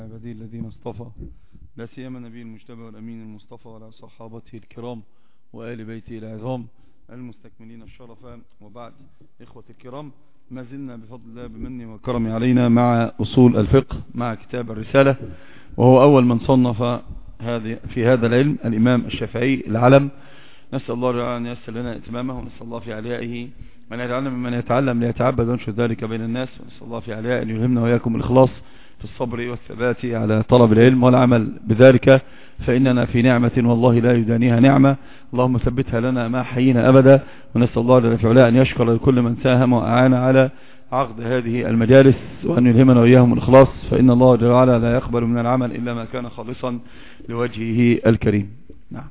عبادي الذين اصطفى، لا سيما النبي المجتبى والأمين المصطفى وعلى صحابته الكرام وآل بيته العظام المستكملين الشرفاء. وبعد، إخوة الكرام، ما زلنا بفضل الله بمنه وكرمه علينا مع أصول الفقه مع كتاب الرسالة، وهو أول من صنف في هذا العلم الإمام الشافعي العلم. نسأل الله أن ييسر لنا اتمامه، ونسأل الله في عليائه من يتعلم ممن يتعلم ليتعبد وينشر ذلك بين الناس، ونسأل الله في عليائه أن يلهمنا وإياكم الإخلاص في الصبر والثبات على طلب العلم والعمل بذلك، فإننا في نعمة والله لا يدانيها نعمة. اللهم ثبتها لنا ما حيينا أبدا، ونسأل الله جل في علاه أن يشكر لكل من ساهم وأعان على عقد هذه المجالس، وأن يلهمنا وإياهم الإخلاص، فإن الله جل وعلا لا يقبل من العمل إلا ما كان خالصا لوجهه الكريم. نعم.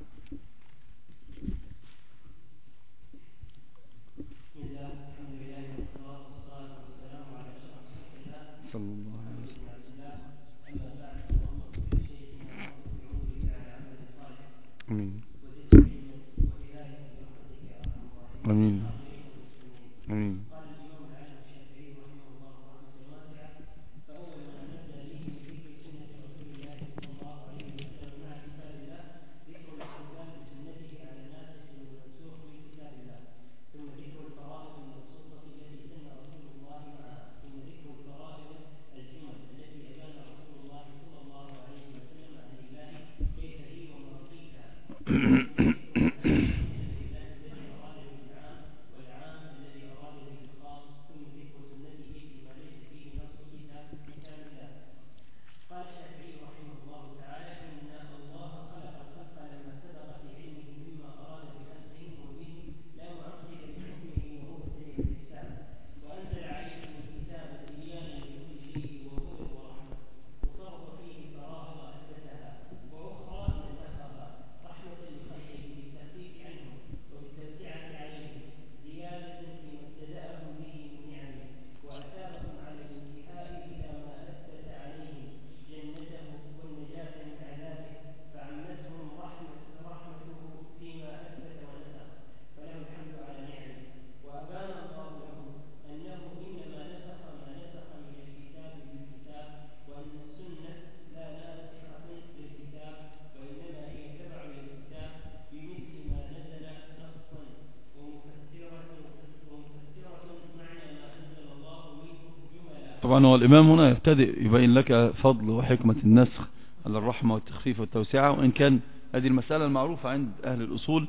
صلى الله عليه وسلم. امين امين امين. طبعا هو الإمام هنا يبتدئ يبين لك فضل وحكمة النسخ على الرحمة والتخفيف والتوسعة، وإن كان هذه المسألة المعروفة عند أهل الأصول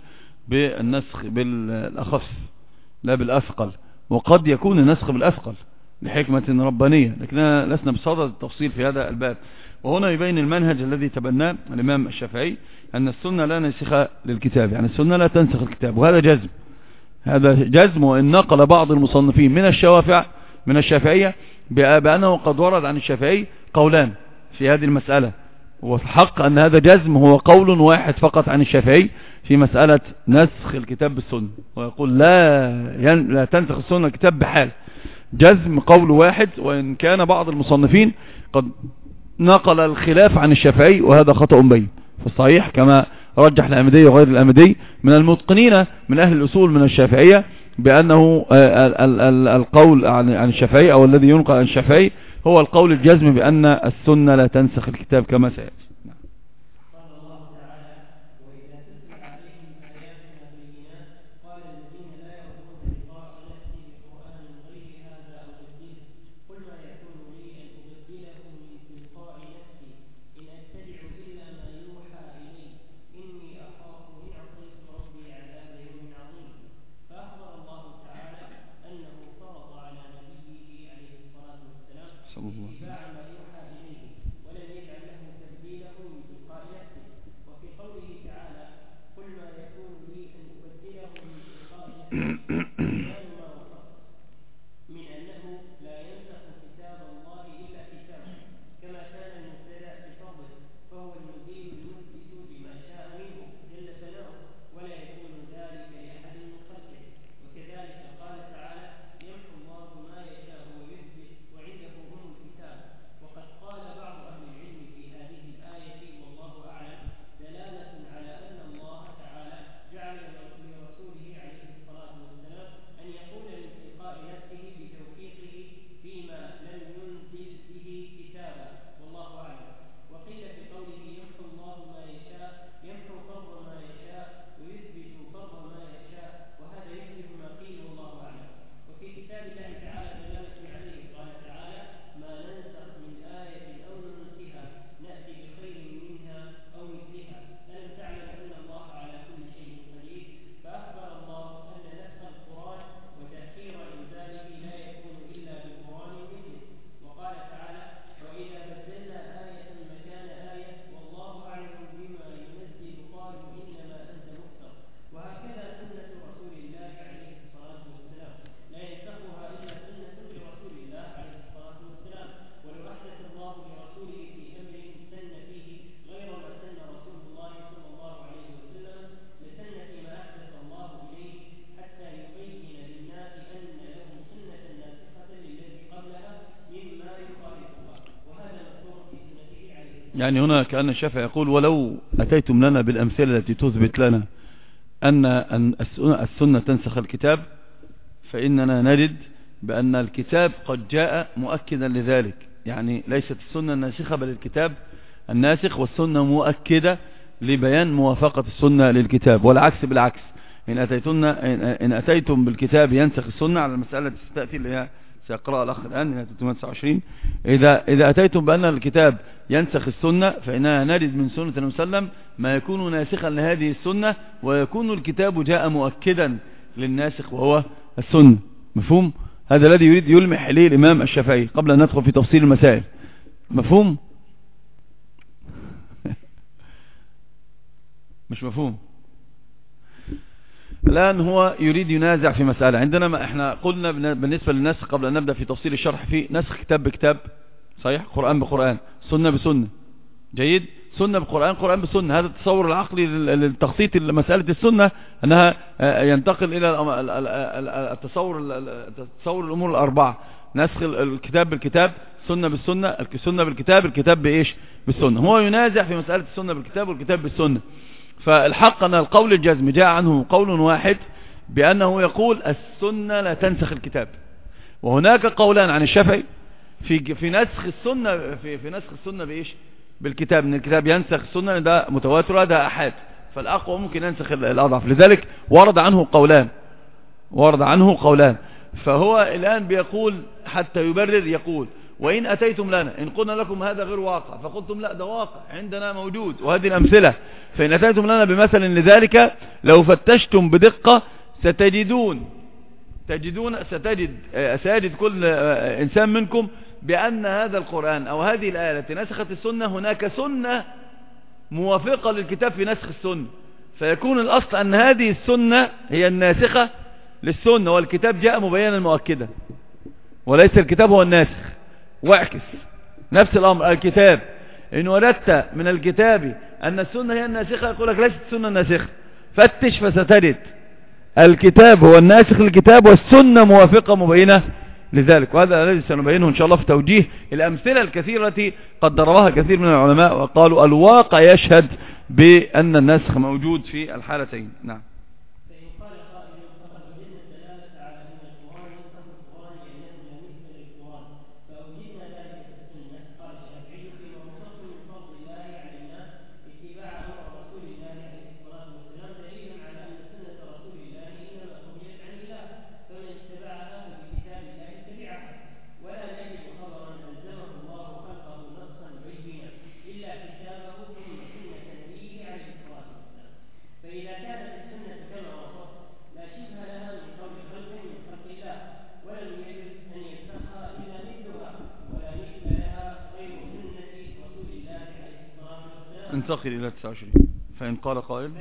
بالنسخ بالأخف لا بالأثقل، وقد يكون النسخ بالأثقل لحكمة ربانية، لكننا لسنا بصدد التفصيل في هذا الباب. وهنا يبين المنهج الذي تبناه الإمام الشافعي أن السنة لا نسخ للكتاب، يعني السنة لا تنسخ الكتاب، وهذا جزم، هذا جزم. وإن نقل بعض المصنفين من الشافعية بأنه قد ورد عن الشافعي قولان في هذه المسألة، والحق أن هذا جزم هو قول واحد فقط عن الشافعي في مسألة نسخ الكتاب بالسنة، ويقول لا تنسخ السنة الكتاب بحال. جزم قول واحد، وإن كان بعض المصنفين قد نقل الخلاف عن الشافعي، وهذا خطأ بين. فالصحيح كما رجح الأمدي وغير الأمدي من المتقنين من أهل الأصول من الشافعية بأنه القول عن الشافعي أو الذي ينقل عن الشافعي هو القول الجزم بأن السنة لا تنسخ الكتاب كما سيأتي. صلى الله عليه وسلم. يعني هنا كأن الشافعي يقول ولو أتيتم لنا بالأمثلة التي تثبت لنا أن السنة تنسخ الكتاب فإننا نجد بأن الكتاب قد جاء مؤكدا لذلك. يعني ليست السنة الناسخة بل الكتاب الناسخ، والسنة مؤكدة لبيان موافقة السنة للكتاب، والعكس بالعكس. إن أتيتم بالكتاب ينسخ السنة على المسألة التي ستأتي اللي هي سيقرأها الأخ الآن هي 329. إذا أتيتم بأن الكتاب ينسخ السنة فإننا نجد من سنة النبي صلى الله عليه وسلم ما يكون ناسخا لهذه السنة، ويكون الكتاب جاء مؤكدا للناسخ وهو السنة. مفهوم؟ هذا الذي يريد يلمح إليه الإمام الشافعي قبل أن ندخل في تفصيل المسائل. مفهوم؟ مش مفهوم؟ الآن هو يريد ينازع في مسألة. عندنا ما احنا قلنا بالنسبة للنسخ قبل أن نبدأ في تفصيل الشرح، في نسخ كتاب بكتاب صحيح، قرآن بقرآن، سنة بسنة. جيد، سنة بقرآن، قرآن بسنة. هذا التصور العقلي للتخطيط مسألة السنة أنها ينتقل إلى تصور الأمور الأربعة: نسخ الكتاب بالكتاب، سنة بالسنة، السنة بالكتاب، الكتاب بإيش؟ بالسنة. هو ينازع في مسألة السنة بالكتاب والكتاب بالسنة. فالحق أن القول الجزم جاء عنه قول واحد بأنه يقول السنة لا تنسخ الكتاب، وهناك قولان عن الشافعي في نسخ السنة في نسخ السنة بإيش؟ بالكتاب، ان الكتاب ينسخ السنة، ده متواتر ده أحاد، فالأقوى ممكن ينسخ الأضعف. لذلك ورد عنه قولان. فهو الآن بيقول حتى يبرر، يقول وإن أتيتم لنا إن قلنا لكم هذا غير واقع فقلتم لا ده واقع عندنا موجود وهذه الأمثلة، فإن أتيتم لنا بمثل لذلك لو فتشتم بدقة ستجد كل إنسان منكم بأن هذا القرآن أو هذه الآية التي نسخت السنة هناك سنة موافقة للكتاب في نسخ السنة، فيكون الأصل أن هذه السنة هي الناسخة للسنة، والكتاب جاء مبينا مؤكدا وليس الكتاب هو الناسخ. واعكس نفس الأمر، الكتاب إن وردت من الكتاب أن السنة هي الناسخة يقول لك ليست السنة الناسخة، فتش فستجد الكتاب هو الناسخ للكتاب والسنة موافقة مبينة لذلك. وهذا الذي سنبينه إن شاء الله في توجيه الأمثلة الكثيرة التي قد ضربها كثير من العلماء وقالوا الواقع يشهد بأن النسخ موجود في الحالتين. نعم. انتقل إلى 29. فإن قال قائل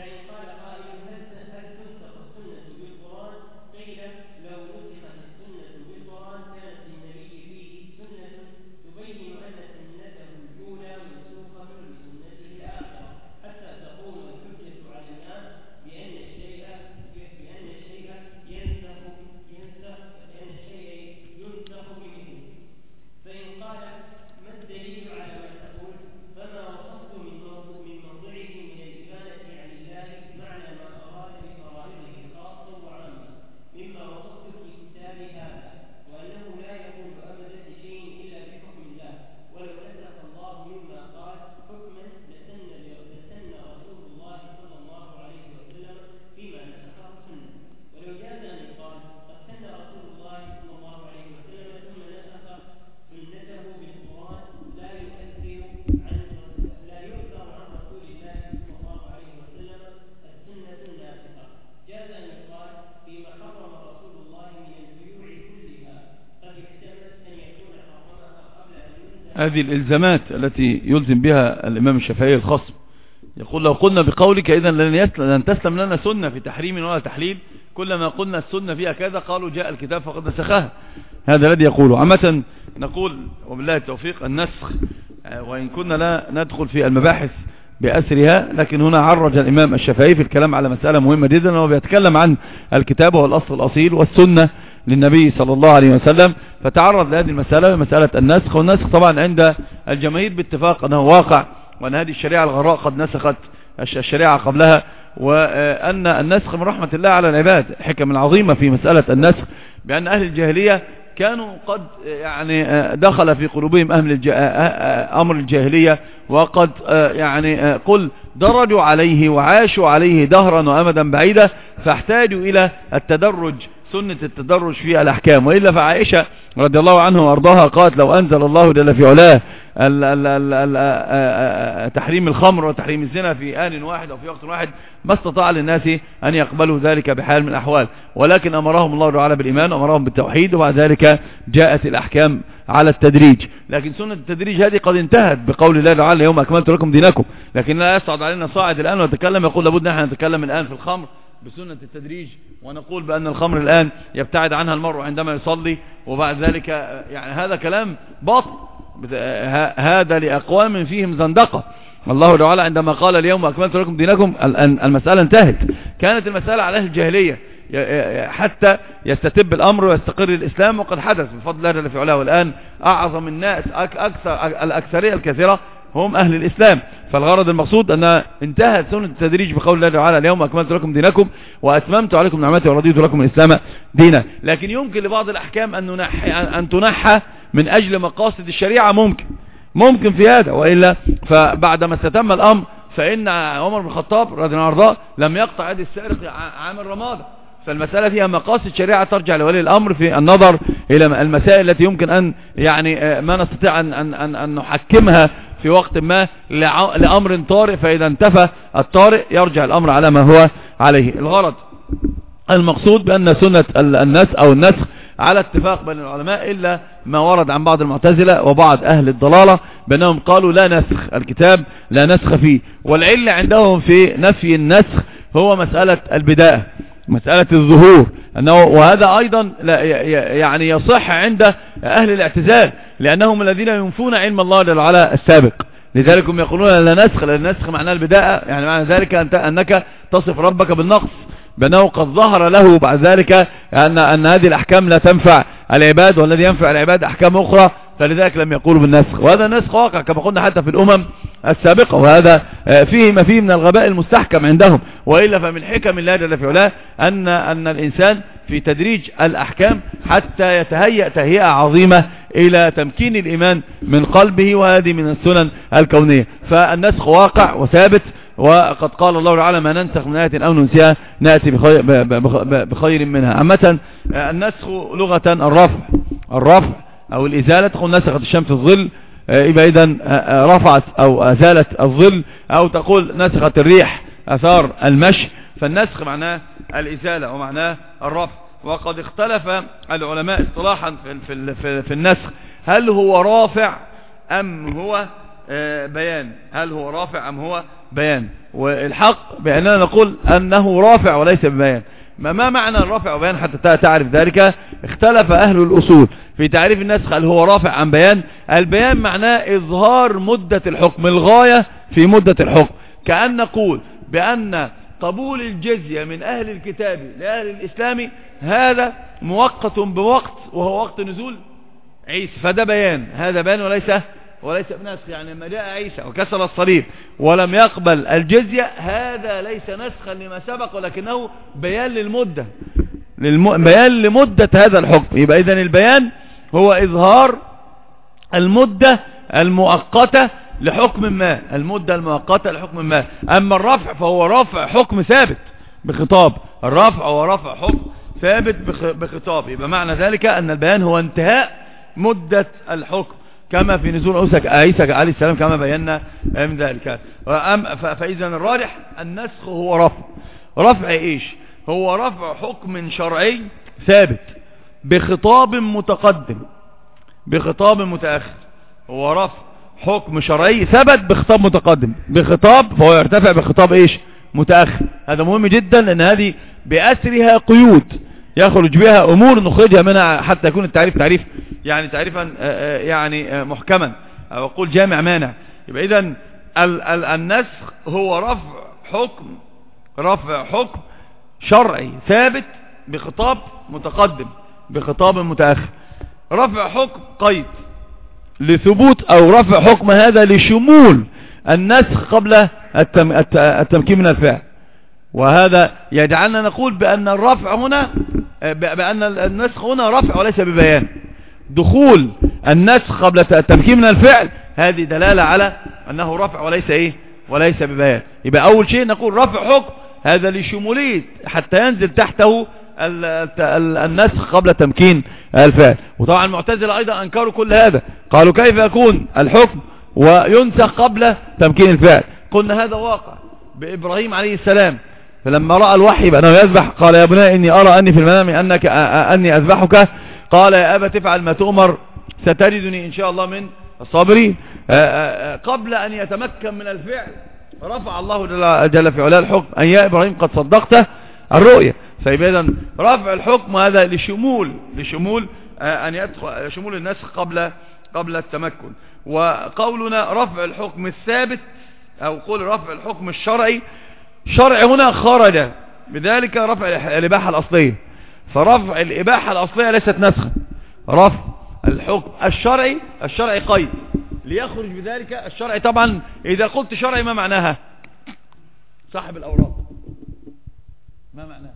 هذه الإلزامات التي يلزم بها الإمام الشافعي الخصم، يقول لو قلنا بقولك إذن لن تسلم لنا سنة في تحريم ولا تحليل، كلما قلنا السنة فيها كذا قالوا جاء الكتاب فقد نسخها. هذا الذي يقوله. عامة نقول وبالله التوفيق النسخ وإن كنا لا ندخل في المباحث بأسرها، لكن هنا عرج الإمام الشافعي في الكلام على مسألة مهمة جدا، وهو بيتكلم عن الكتاب والأصل الأصيل والسنة للنبي صلى الله عليه وسلم، فتعرض لهذه المسألة مسألة النسخ. والنسخ طبعا عند الجماهير باتفاق أنه واقع وأن هذه الشريعة الغراء قد نسخت الشريعة قبلها، وأن النسخ من رحمة الله على العباد. حكم العظيمة في مسألة النسخ بأن أهل الجاهلية كانوا قد يعني دخل في قلوبهم أمر الجاهلية، وقد يعني قل درجوا عليه وعاشوا عليه دهرا وأمدا بعيدا، فاحتاجوا إلى التدرج، سنة التدرج في الأحكام. وإلا فعائشة رضي الله عنها وأرضاها قالت لو أنزل الله جل في علاه تحريم الخمر وتحريم الزنا في آن واحد أو في وقت واحد ما استطاع للناس أن يقبلوا ذلك بحال من الأحوال، ولكن أمرهم الله تعالى بالإيمان وأمرهم بالتوحيد، وبعد ذلك جاءت الأحكام على التدريج. لكن سنة التدريج هذه قد انتهت بقول الله تعالى اليوم أكملت لكم دينكم، لكن لا يصعد علينا صاعد الآن ونتكلم يقول لابد نحن نتكلم الآن في الخمر بسنة التدريج، ونقول بأن الخمر الآن يبتعد عنها المرء عندما يصلي، وبعد ذلك يعني هذا كلام باطل، هذا لأقوام فيهم زندقة. الله تعالى عندما قال اليوم أكملت لكم دينكم المسألة انتهت، كانت المسألة على أهل الجاهلية حتى يستتب الأمر ويستقر الإسلام، وقد حدث بفضل الله جل في علاه. والآن أعظم الناس الأكثرية الكثيرة هم أهل الإسلام. فالغرض المقصود أن انتهت سنة التدريج بقول الله تعالى اليوم أكملت لكم دينكم وأتممت عليكم نعمتي ورضيت لكم الإسلام دينا. لكن يمكن لبعض الأحكام أن تنحى من أجل مقاصد الشريعة، ممكن في هذا، وإلا فبعدما استتم الأمر فإن عمر بن الخطاب رضي الله عنه لم يقطع يد السارق عام الرمادة. فالمسألة فيها مقاصد شريعة ترجع لولي الأمر في النظر إلى المسائل التي يمكن أن يعني ما نستطيع أن نحكمها في وقت ما لأمر طارئ، فإذا انتفى الطارئ يرجع الأمر على ما هو عليه. الغرض المقصود بأن سنة النسخ على اتفاق بين العلماء، إلا ما ورد عن بعض المعتزلة وبعض أهل الضلالة بأنهم قالوا لا نسخ، الكتاب لا نسخ فيه. والعلة عندهم في نفي النسخ هو مسألة البداءة، مسألة الظهور، وهذا أيضا يعني يصح عند أهل الاعتزال، لأنهم الذين ينفون علم الله جل وعلا السابق. لذلك هم يقولون لا نسخ، لأن النسخ معناه البداءة، يعني معنى ذلك أنك تصف ربك بالنقص، بأنه قد ظهر له بعد ذلك أن هذه الأحكام لا تنفع العباد، والذي ينفع العباد أحكام أخرى، فلذلك لم يقولوا بالنسخ. وهذا نسخ واقع كما قلنا حتى في الأمم السابقة، وهذا فيه ما فيه من الغباء المستحكم عندهم. وإلا فمن حكم الله جل في علاه أن الإنسان في تدريج الأحكام حتى يتهيأ تهيئة عظيمة إلى تمكين الإيمان من قلبه، وهذه من السنن الكونية. فالنسخ واقع وثابت، وقد قال الله تعالى ما ننسخ من آية أو ننسيها نأتي بخير منها. عامة النسخ لغة الرفع أو الإزالة، تقول نسخت الشمس الظل، يبقى إذن رفعت أو أزالت الظل، أو تقول نسخت الريح أثار المشي. فالنسخ معناه الإزالة ومعناه الرفع. وقد اختلف العلماء اصطلاحا في النسخ، هل هو رافع أم هو بيان، هل هو رافع أم هو بيان. والحق بأننا نقول أنه رافع وليس ببيان. ما معنى الرافع وبيان حتى تعرف ذلك؟ اختلف أهل الأصول في تعريف النسخ، هل هو رافع أم بيان. البيان معناه إظهار مدة الحكم، الغاية في مدة الحكم، كأن نقول بأن قبول الجزية من أهل الكتاب لأهل الإسلام هذا مؤقت بوقت، وهو وقت نزول عيسى، فده بيان، هذا بيان وليس بنسخ. يعني لما جاء عيسى وكسر الصليب ولم يقبل الجزية، هذا ليس نسخا لما سبق، ولكنه بيان للمدة، بيان لمدة هذا الحكم. يبقى إذن البيان هو إظهار المدة المؤقتة لحكم ما، المدة المؤقتة لحكم ما. أما الرفع فهو رفع حكم ثابت بخطاب، الرفع هو رفع حكم ثابت بخطاب. يبقى معنى ذلك أن البيان هو انتهاء مدة الحكم، كما في نزول عيسى عليه السلام كما بينا من ذلك. فإذا الراجح النسخ هو رفع ايش؟ هو رفع حكم شرعي ثابت بخطاب متقدم بخطاب متأخر. هو رفع حكم شرعي ثبت بخطاب متقدم، بخطاب فهو يرتفع بخطاب ايش؟ متأخر. هذا مهم جدا، لأن هذه بأسرها قيود يخرج بها أمور نخرجها منها حتى يكون التعريف يعني تعريفا يعني محكما، أو أقول جامع مانع. يبقى إذن النسخ هو رفع حكم شرعي ثابت بخطاب متقدم بخطاب متأخر. رفع حكم قيد لثبوت، أو رفع حكم هذا لشمول النسخ قبل التمكين من الفعل. وهذا يجعلنا نقول بأن الرفع هنا بأن النسخ هنا رفع وليس ببيان. دخول النسخ قبل التمكين من الفعل هذه دلالة على أنه رفع وليس ببيان. يبقى أول شيء نقول رفع حكم هذا لشمولية حتى ينزل تحته النسخ قبل تمكين الفعل. وطبعا المعتزلة أيضا أنكروا كل هذا، قالوا كيف يكون الحكم وينسخ قبل تمكين الفعل؟ قلنا هذا واقع بإبراهيم عليه السلام، فلما رأى الوحي بأنه يذبح قال يا بني إني أرى أني في المنام أني أذبحك، قال يا أبا تفعل ما تؤمر ستجدني إن شاء الله من الصابرين. قبل أن يتمكن من الفعل رفع الله جل في علاه الحكم أن يا إبراهيم قد صدقت الرؤيا. فإذا رفع الحكم هذا لشمول أن يدخل شمول النسخ قبل التمكن. وقولنا رفع الحكم الثابت أو قول رفع الحكم الشرعي هنا خرج بذلك رفع الإباحة الأصلية، فرفع الإباحة الأصلية ليست نسخا. رفع الحكم الشرعي قيد ليخرج بذلك الشرعي. طبعا إذا قلت شرعي ما معناها؟ صاحب الأوراق ما معناها؟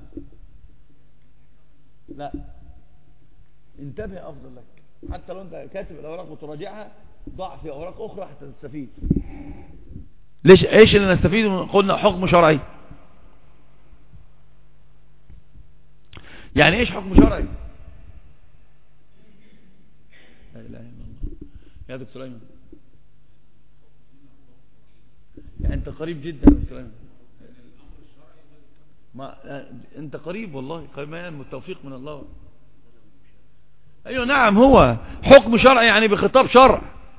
لا انتبه أفضل لك، حتى لو أنت كاتب الأوراق وتراجعها ضع في أوراق أخرى حتى تستفيد. ليش ايش اللي نستفيد؟ قلنا حكم شرعي. يعني ايش حكم شرعي؟ لا اله الا الله يا دكتور ايمن، يعني انت قريب جدا يا دكتور ايمن، ما انت قريب والله، قريب التوفيق من الله. ايوه نعم، هو حكم شرعي يعني بخطاب شرع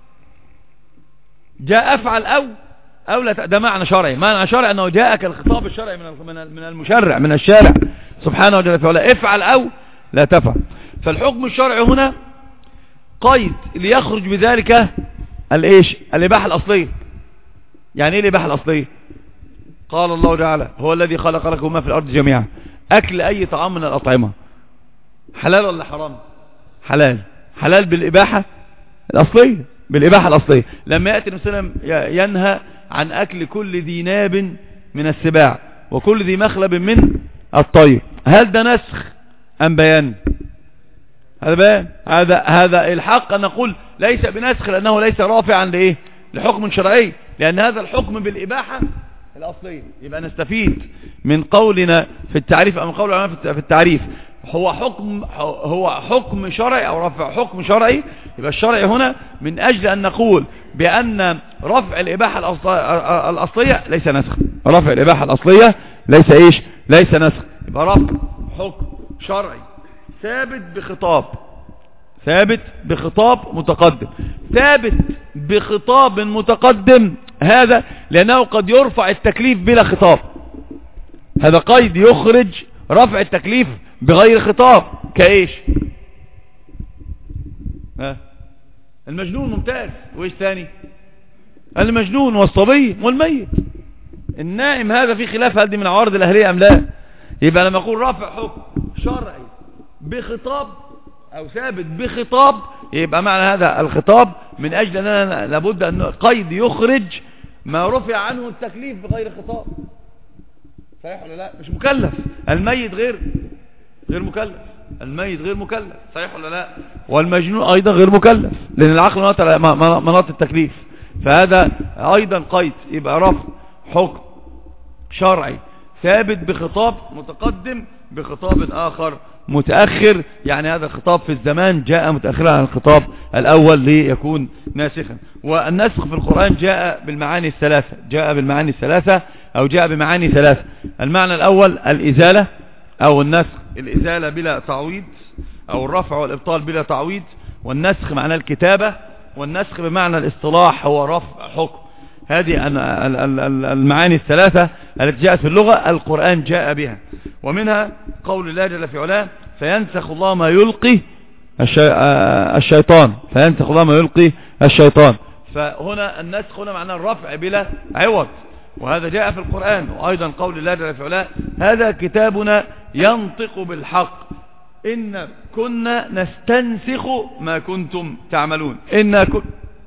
جاء افعل او لا، ده معنى شرعي. معنى شرعي انه جاءك الخطاب الشرعي من المشرع من الشارع سبحانه وتعالى، افعل او لا تفعل. فالحكم الشرعي هنا قيد ليخرج بذلك الايش؟ الاباحه الاصليه. يعني ايه الاباحه الاصليه؟ قال الله تعالى هو الذي خلق لكم ما في الارض جميعا. اكل اي طعام من الاطعمه حلال ولا حرام؟ حلال بالاباحه الاصليه، بالاباحه الاصليه. لما ياتي النبي صلى الله عليه وسلم ينهى عن اكل كل ذي ناب من السباع وكل ذي مخلب من الطير، هل ده نسخ ام بيان؟ هذا بيان. هذا الحق ان نقول ليس بنسخ لانه ليس رافعا لايه؟ لحكم شرعي، لان هذا الحكم بالاباحه الاصليه. يبقى نستفيد من قولنا في التعريف او من قول العلماء في التعريف هو حكم شرعي او رفع حكم شرعي. يبقى الشرعي هنا من اجل ان نقول بان رفع الاباحه الاصليه ليس نسخ. رفع الاباحه الاصليه ليس ايش؟ ليس نسخ. يبقى رفع حكم شرعي ثابت بخطاب متقدم. ثابت بخطاب متقدم هذا لانه قد يرفع التكليف بلا خطاب. هذا قيد يخرج رفع التكليف بغير خطاب. كايش؟ المجنون ممتاز، وايش ثاني؟ المجنون والصبي والميت. النائم هذا في خلاف هل دي من عوارض الاهليه ام لا. يبقى لما اقول رفع حكم شرعي بخطاب او ثابت بخطاب، يبقى معنى هذا الخطاب من اجل اننا لابد ان قيد يخرج ما رفع عنه التكليف بغير خطاب. صحيح ولا لا؟ مش مكلف. الميت غير مكلف. الميت غير مكلف، صحيح ولا لا؟ والمجنون ايضا غير مكلف لان العقل مناط التكليف. فهذا ايضا قيد. يبقى رفع حكم شرعي ثابت بخطاب متقدم بخطاب اخر متأخر، يعني هذا الخطاب في الزمان جاء متأخرا عن الخطاب الاول ليكون ناسخا. والنسخ في القرآن جاء بالمعاني الثلاثة او جاء بمعاني ثلاثة. المعنى الاول الازالة او النسخ، الازالة بلا تعويض، او الرفع والابطال بلا تعويض. والنسخ معنى الكتابة، والنسخ بمعنى الاصطلاح هو رفع حكم. هذه المعاني الثلاثة التي جاءت في اللغة القرآن جاء بها. ومنها قول الله جل في علاه فينسخ الله ما يلقي الشيطان. فينسخ الله ما يلقي الشيطان. فهنا النسخ هنا معنى الرفع بلا عوض، وهذا جاء في القرآن. وأيضا قول الله جل في علاه هذا كتابنا ينطق بالحق إن كنا نستنسخ ما كنتم تعملون.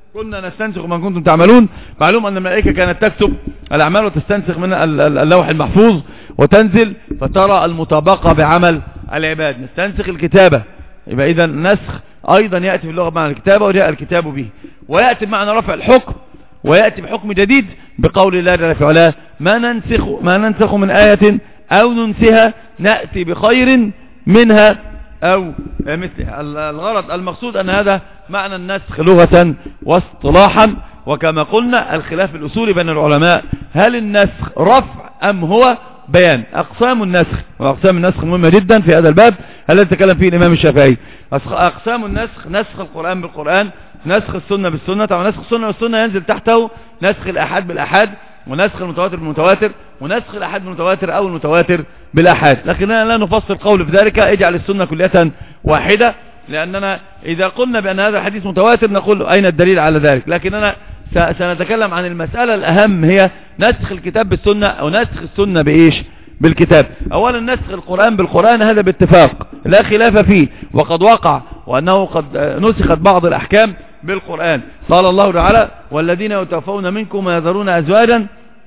كنا نستنسخ ما كنتم تعملون. معلوم أن الملائكة كانت تكتب الأعمال وتستنسخ من اللوح المحفوظ وتنزل فترى المطابقة بعمل العباد. نستنسخ الكتابة، يبقى إذا النسخ أيضا يأتي في اللغة معنى الكتابة وجاء الكتاب به، ويأتي بمعنى رفع الحكم، ويأتي بحكم جديد بقول الله جل في علاه ما ننسخ من آية أو ننسها نأتي بخير منها أو مثلها. الغرض المقصود أن هذا معنى النسخ لغة واصطلاحا، وكما قلنا الخلاف الأصولي بين العلماء هل النسخ رفع أم هو بيان. أقسام النسخ، وأقسام النسخ مهمة جدا في هذا الباب الذي تكلم فيه الإمام الشافعي. أقسام النسخ: نسخ القرآن بالقرآن، نسخ السنة بالسنة. طبعا نسخ السنة والسنة ينزل تحته نسخ الأحاد بالأحاد، ونسخ المتواتر بالمتواتر، ونسخ الأحاد بالمتواتر أو المتواتر بالأحاد. لكننا لا نفصل قول في ذلك، اجعل السنة كلية واحدة، لأننا إذا قلنا بأن هذا الحديث متواتر نقول أين الدليل على ذلك. لكننا سنتكلم عن المسألة الأهم، هي نسخ الكتاب بالسنة أو نسخ السنة بإيش؟ بالكتاب. أولا نسخ القرآن بالقرآن هذا باتفاق لا خلاف فيه، وقد وقع وأنه قد نسخت بعض الأحكام بالقرآن. قال الله تعالى: والذين يتوفون منكم ويذرون أزواجا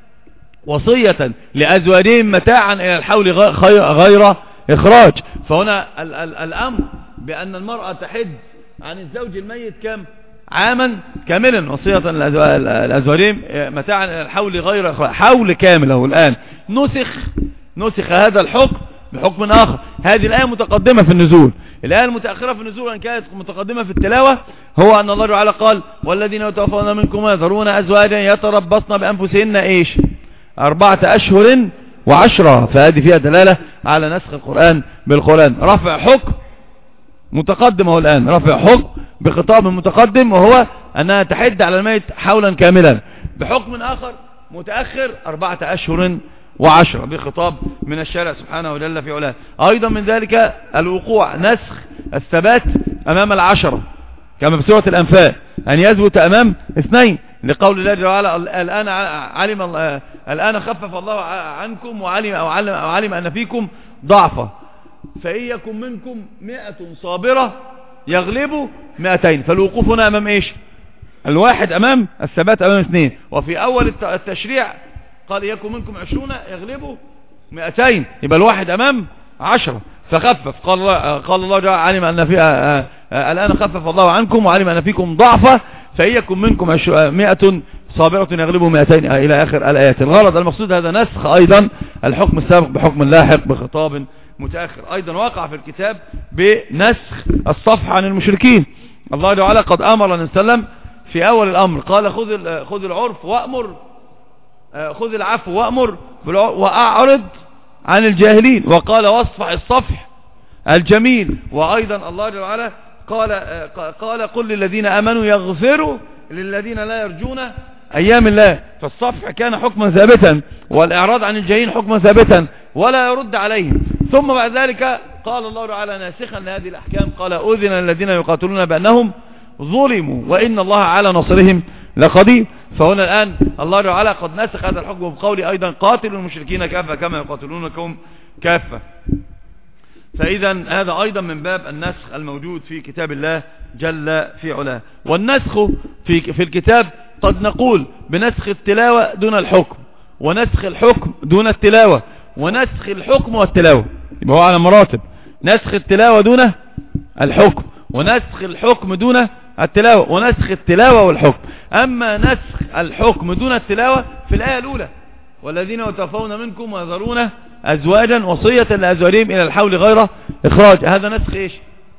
وصية لأزواجهم متاعا إلى الحول غير إخراج. فهنا الأمر بأن المرأة تحد عن الزوج الميت كم؟ عاما كاملا، وصية لأزواجهم متاعا إلى الحول غير إخراج، حول كامله. الآن نسخ هذا الحكم بحكم آخر. هذه الآية متقدمة في النزول. الآية المتأخرة في النزول أن كانت متقدمة في التلاوة هو أن الله تعالى قال: والذين يتوفون منكم ويذرون أزواجا يتربصن بأنفسهن إيش؟ 4 أشهر و10. فهذه فيها دلالة على نسخ القرآن بالقرآن. رفع حكم متقدم، هو الآن رفع حكم بخطاب متقدم، وهو أنها تحد على الميت حولا كاملا، بحكم آخر متأخر 4 أشهر و10 بخطاب من الشارع سبحانه وجل في علاه. أيضا من ذلك الوقوع، نسخ الثبات أمام 10 كما في سورة الأنفال، أن يثبت أمام 2 لقول الله جل وعلا: الآن خفف الله عنكم وعلم أن فيكم ضعفا فإن يكن منكم 100 صابرة يغلبوا 200. فالوقوف هنا أمام إيش؟ الواحد أمام الثبات أمام 2. وفي أول التشريع قال: يكن منكم 20 يغلبوا 200، يبقى الواحد أمام 10 فخفف. قال الله جل علم أن فيها الآن خفف الله عنكم وعلم أن فيكم ضعفا فإن يكن منكم 100 صابرة يغلبوا 200 إلى آخر الآيات. الغرض المقصود هذا نسخ أيضا الحكم السابق بحكم لاحق بخطاب متأخر. أيضا وقع في الكتاب بنسخ الصفح عن المشركين. الله تعالى قد أمر النبي صلى الله عليه وسلم في أول الأمر قال: خذ العرف وأمر، خذ العفو وأمر وأعرض عن الجاهلين، وقال: واصفح الصفح الجميل. وأيضا الله تعالى قال: قل للذين آمنوا يغفروا للذين لا يرجون أيام الله. فالصفح كان حكما ثابتا، والإعراض عن الجاهلين حكما ثابتا ولا يرد عليهم. ثم بعد ذلك قال الله تعالى ناسخا لهذه الأحكام قال: أذن الذين يقاتلون بأنهم ظلموا وإن الله على نصرهم لقدير. فهنا الآن الله تعالى قد نسخ هذا الحكم بقول أيضا: قاتلوا المشركين كافة كما يقاتلونكم كافة. فإذا هذا أيضا من باب النسخ الموجود في كتاب الله جل في علاه. والنسخ في الكتاب قد نقول بنسخ التلاوة دون الحكم، ونسخ الحكم دون التلاوة، ونسخ الحكم والتلاوة. يبقى هو على مراتب: نسخ التلاوة دون الحكم، ونسخ الحكم دون التلاوة، ونسخ التلاوة والحكم. أما نسخ الحكم دون التلاوة في الآية الأولى: والذين يتوفون منكم ويذرون أزواجا وصية لأزواجهم إلى الحول غير إخراج. هذا نسخ إيش؟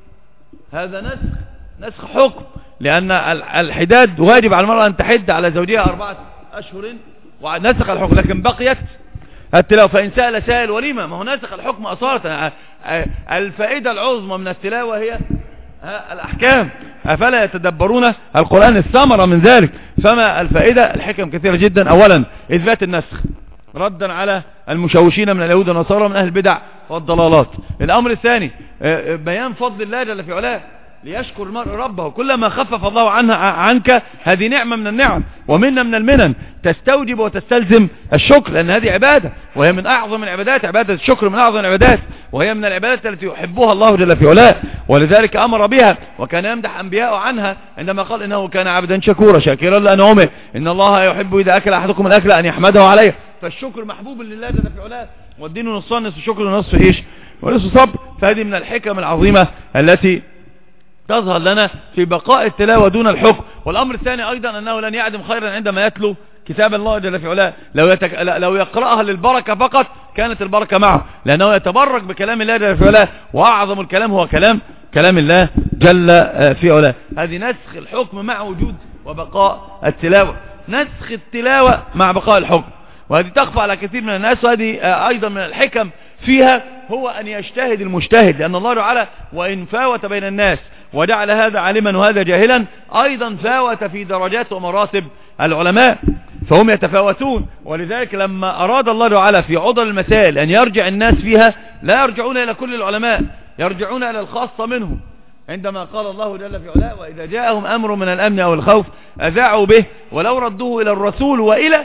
هذا نسخ حكم، لأن الحداد واجب على المرأة أن تحد على زوجها 4 أشهر ونسخ الحكم، لكن بقيت التلاوة. فإن سأل سائل وليمة، ما هو نسخ الحكم أصالة. الفائدة العظمى من التلاوة هي الأحكام، أفلا يتدبرون القرآن؟ الثمرة من ذلك. فما الفائدة؟ الحكم كثيرة جدا. أولا إثبات النسخ ردا على المشوشين من اليهود والنصارى من أهل البدع والضلالات. الأمر الثاني بيان فضل الله جل في علاه ليشكر المرء ربه. كلما خفف الله عنك هذه نعمة من النعم ومنة من المنن تستوجب وتستلزم الشكر، لأن هذه عبادة وهي من أعظم العبادات. عبادة الشكر من أعظم العبادات، وهي من العبادات التي يحبها الله جل في علاه، ولذلك أمر بها وكان يمدح أنبياء عنها عندما قال إنه كان عبدا شكورا شاكرا لأنعمه، إن الله يحب إذا أكل أحدكم الأكل أن يحمده عليه. فالشكر محبوب لله جل في علاه، والدين نصان، نصف شكر ونصف إيش ونصف صبر. فهذه من الحكم العظيمة التي تظهر لنا في بقاء التلاوة دون الحكم. والأمر الثاني أيضا أنه لن يعدم خيرا عندما يتلو كتاب الله جل في علاه. لو يقرأها للبركة فقط كانت البركة معه، لأنه يتبرك بكلام الله جل في علاه، وأعظم الكلام هو كلام الله جل في علاه. هذه نسخ الحكم مع وجود وبقاء التلاوة، نسخ التلاوة مع بقاء الحكم، وهذه تخفى على كثير من الناس. وهذه أيضا من الحكم فيها هو أن يجتهد المجتهد، لأن الله تعالى وإن فاوت بين الناس وجعل هذا عالما وهذا جاهلا، أيضا فاوت في درجات ومراتب العلماء، فهم يتفاوتون. ولذلك لما أراد الله تعالى في عضل المسائل أن يرجع الناس فيها، لا يرجعون إلى كل العلماء، يرجعون إلى الخاصة منهم، عندما قال الله جل في علاه: وإذا جاءهم أمر من الأمن أو الخوف أذاعوا به ولو ردوه إلى الرسول وإلى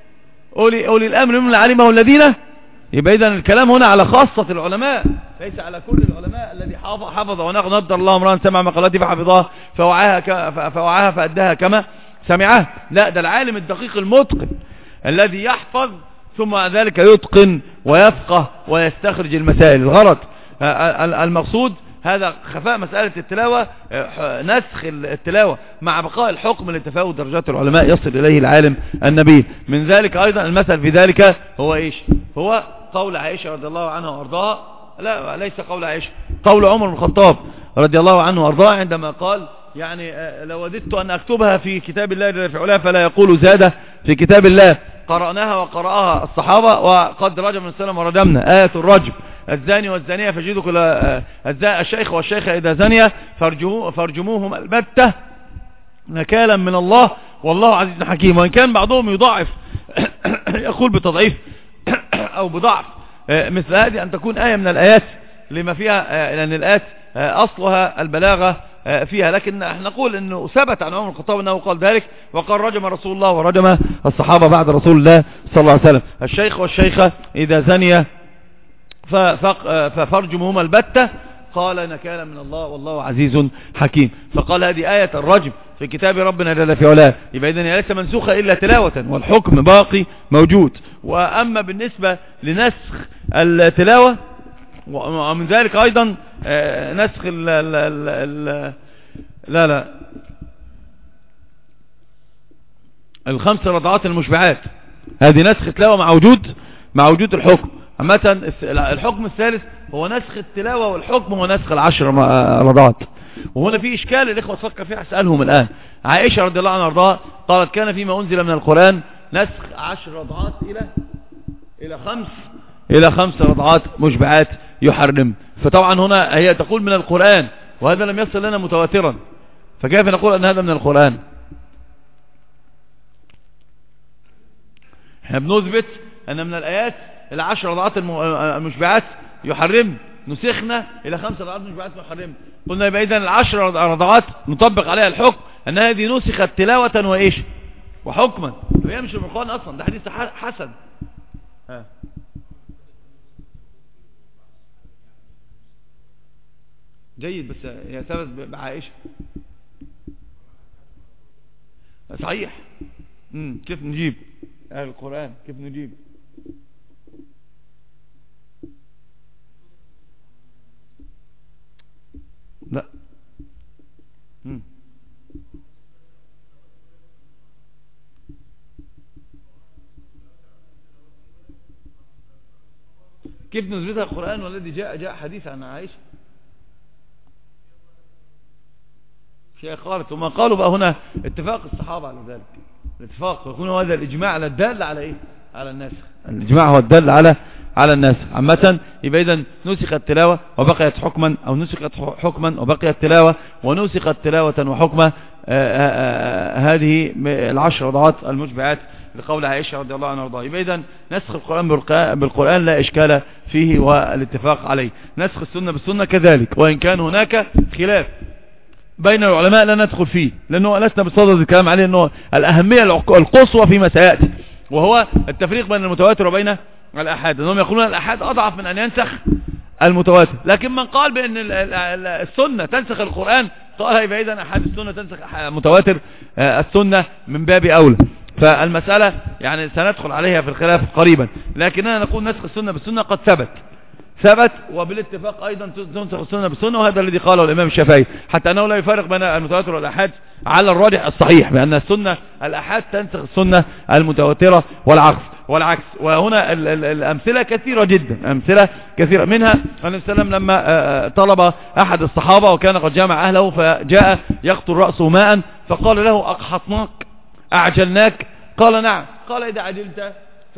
أولي الأمر من علمه الذين. يبقى إذن الكلام هنا على خاصة العلماء، ليس على كل العلماء. الذي حفظ ونقدر الله امرأ سمع مقالاتي فحفظها فوعاها فأداها كما سمعها. لا، ده العالم الدقيق المتقن الذي يحفظ ثم ذلك يتقن ويفقه ويستخرج المسائل. الغرض المقصود هذا خفاء مسألة التلاوة، نسخ التلاوة مع بقاء الحكم لتفاوت درجات العلماء يصل إليه العالم النبي. من ذلك أيضا المثل في ذلك هو إيش؟ هو قول عائشة رضي الله عنها وارضاها، لا ليس قول عائشة، قول عمر بن الخطاب رضي الله عنه وارضاه عندما قال: يعني لو وددت أن أكتبها في كتاب الله جل في علاه فلا يقول زاد في كتاب الله. قرأناها وقرأها الصحابة وقد رجم السلام ورجمنا. آية الرجم: الزاني والزانية فجدوا كل الشيخ والشيخة إذا زانية فارجموهم البتة نكالا من الله والله عزيز حكيم. وإن كان بعضهم يضاعف يقول بتضعيف أو بضعف مثل هذه أن تكون آية من الآيات لما فيها، لأن الآيات أصلها البلاغة فيها، لكن احنا نقول انه ثبت عن عمر الخطاب انه قال ذلك، وقال: رجم رسول الله ورجم الصحابة بعد رسول الله صلى الله عليه وسلم الشيخ والشيخة إذا زنيا ففرجمهما البتة قال نكالا من الله والله عزيز حكيم. فقال هذه آية الرجم في كتاب ربنا جل في علاه. يبقى إذن هي ليس منسوخة إلا تلاوة، والحكم باقي موجود. وأما بالنسبة لنسخ التلاوة ومن ذلك أيضا نسخ الخمس رضعات المشبعات، هذه نسخ تلاوة مع وجود الحكم. عامة الحكم الثالث هو نسخ التلاوة، والحكم هو نسخ العشر رضعات. وهنا في إشكال الإخوة تفكر فيه، أسألهم الآن. عائشة رضي الله عنها وارضاها قالت: كان فيما أنزل من القرآن نسخ 10 رضعات إلى 5 رضعات مشبعات يحرم. فطبعا هنا هي تقول من القرآن، وهذا لم يصل لنا متواترا، فكيف نقول أن هذا من القرآن؟ احنا بنثبت أن من الآيات 10 رضعات المشبعات يحرم، نسخنا إلى 5 رضعات مشبعات يحرم. قلنا يبقى إذن 10 رضعات نطبق عليها الحكم أن هذه نسخت تلاوة وإيش وحكما، فهي مش من القرآن أصلا، ده حديث حسن. جيد، بس هي ثبت بعائشة صحيح. كيف نجيب أهل القرآن؟ كيف نجيب؟ لا. كيف نثبتها القرآن والذي جاء حديث عن عائشة؟ شيء قالت، وما قالوا بقى هنا اتفاق الصحابة على ذلك، الاتفاق يكون هذا الإجماع على الدال على إيه؟ على الناسخ. الإجماع هو الدال على الناسخ. عامة يبقى إذن نسخت التلاوة وبقيت حكما، أو نسخت حكما وبقيت تلاوة، ونسخت تلاوة وحكما. هذه 10 رضعات المشبعات لقول عائشة رضي الله عنها وارضاها. يبقى إذن نسخ القرآن بالقرآن لا إشكال فيه والاتفاق عليه. نسخ السنة بالسنة كذلك، وإن كان هناك خلاف بين العلماء لا ندخل فيه، لأنه لسنا بصدد الكلام عليه، أنه الأهمية القصوى فيما سيأتي، وهو التفريق بين المتواتر وبين الأحاد. أنهم يقولون الأحاد أضعف من أن ينسخ المتواتر، لكن من قال بأن السنة تنسخ القرآن قال يبقى إذن أحاد السنة تنسخ متواتر السنة من باب أولى. فالمسألة يعني سندخل عليها في الخلاف قريبا، لكننا نقول نسخ السنة بالسنة قد ثبت وبالاتفاق أيضا تنسخ السنة بالسنة، وهذا الذي قاله الإمام الشافعي، حتى أنه لا يفارق بين المتواتر والأحاد على الراجح الصحيح، بأن السنة الأحاد تنسخ السنة المتواترة والعكس. وهنا الأمثلة كثيرة جدا، أمثلة كثيرة، منها النبي صلى الله عليه وسلم لما طلب أحد الصحابة وكان قد جمع أهله فجاء يقطر رأسه ماء، فقال له أقحطناك أعجلناك؟ قال نعم. قال إذا عجلت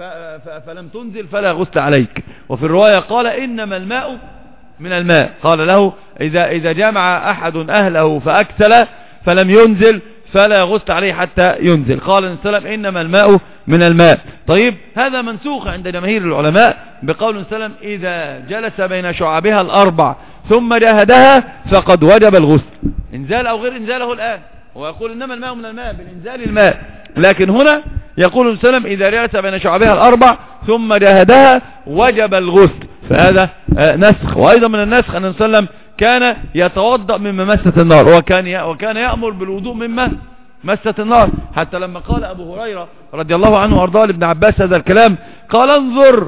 فلم تنزل فلا غسل عليك. وفي الرواية قال إنما الماء من الماء. قال له إذا جمع أحد أهله فأكسل فلم ينزل فلا غسل عليه حتى ينزل. قال النبي صلى الله عليه وسلم إنما الماء من الماء. طيب هذا منسوخ عند جماهير العلماء بقول النبي صلى الله عليه وسلم إذا جلس بين شعبها الأربع ثم جاهدها فقد وجب الغسل، إنزال أو غير إنزاله الآن. ويقول إنما الماء من الماء بالإنزال الماء، لكن هنا يقول النبي صلى الله عليه وسلم إذا جلس بين شعبها الأربع ثم جاهدها وجب الغسل، فهذا نسخ. وأيضا من النسخ أن النبي صلى الله عليه وسلم كان يتوضأ مما مست النار، وكان يأمر بالوضوء مما مست النار، حتى لما قال أبو هريرة رضي الله عنه وأرضاه لابن عباس هذا الكلام قال انظر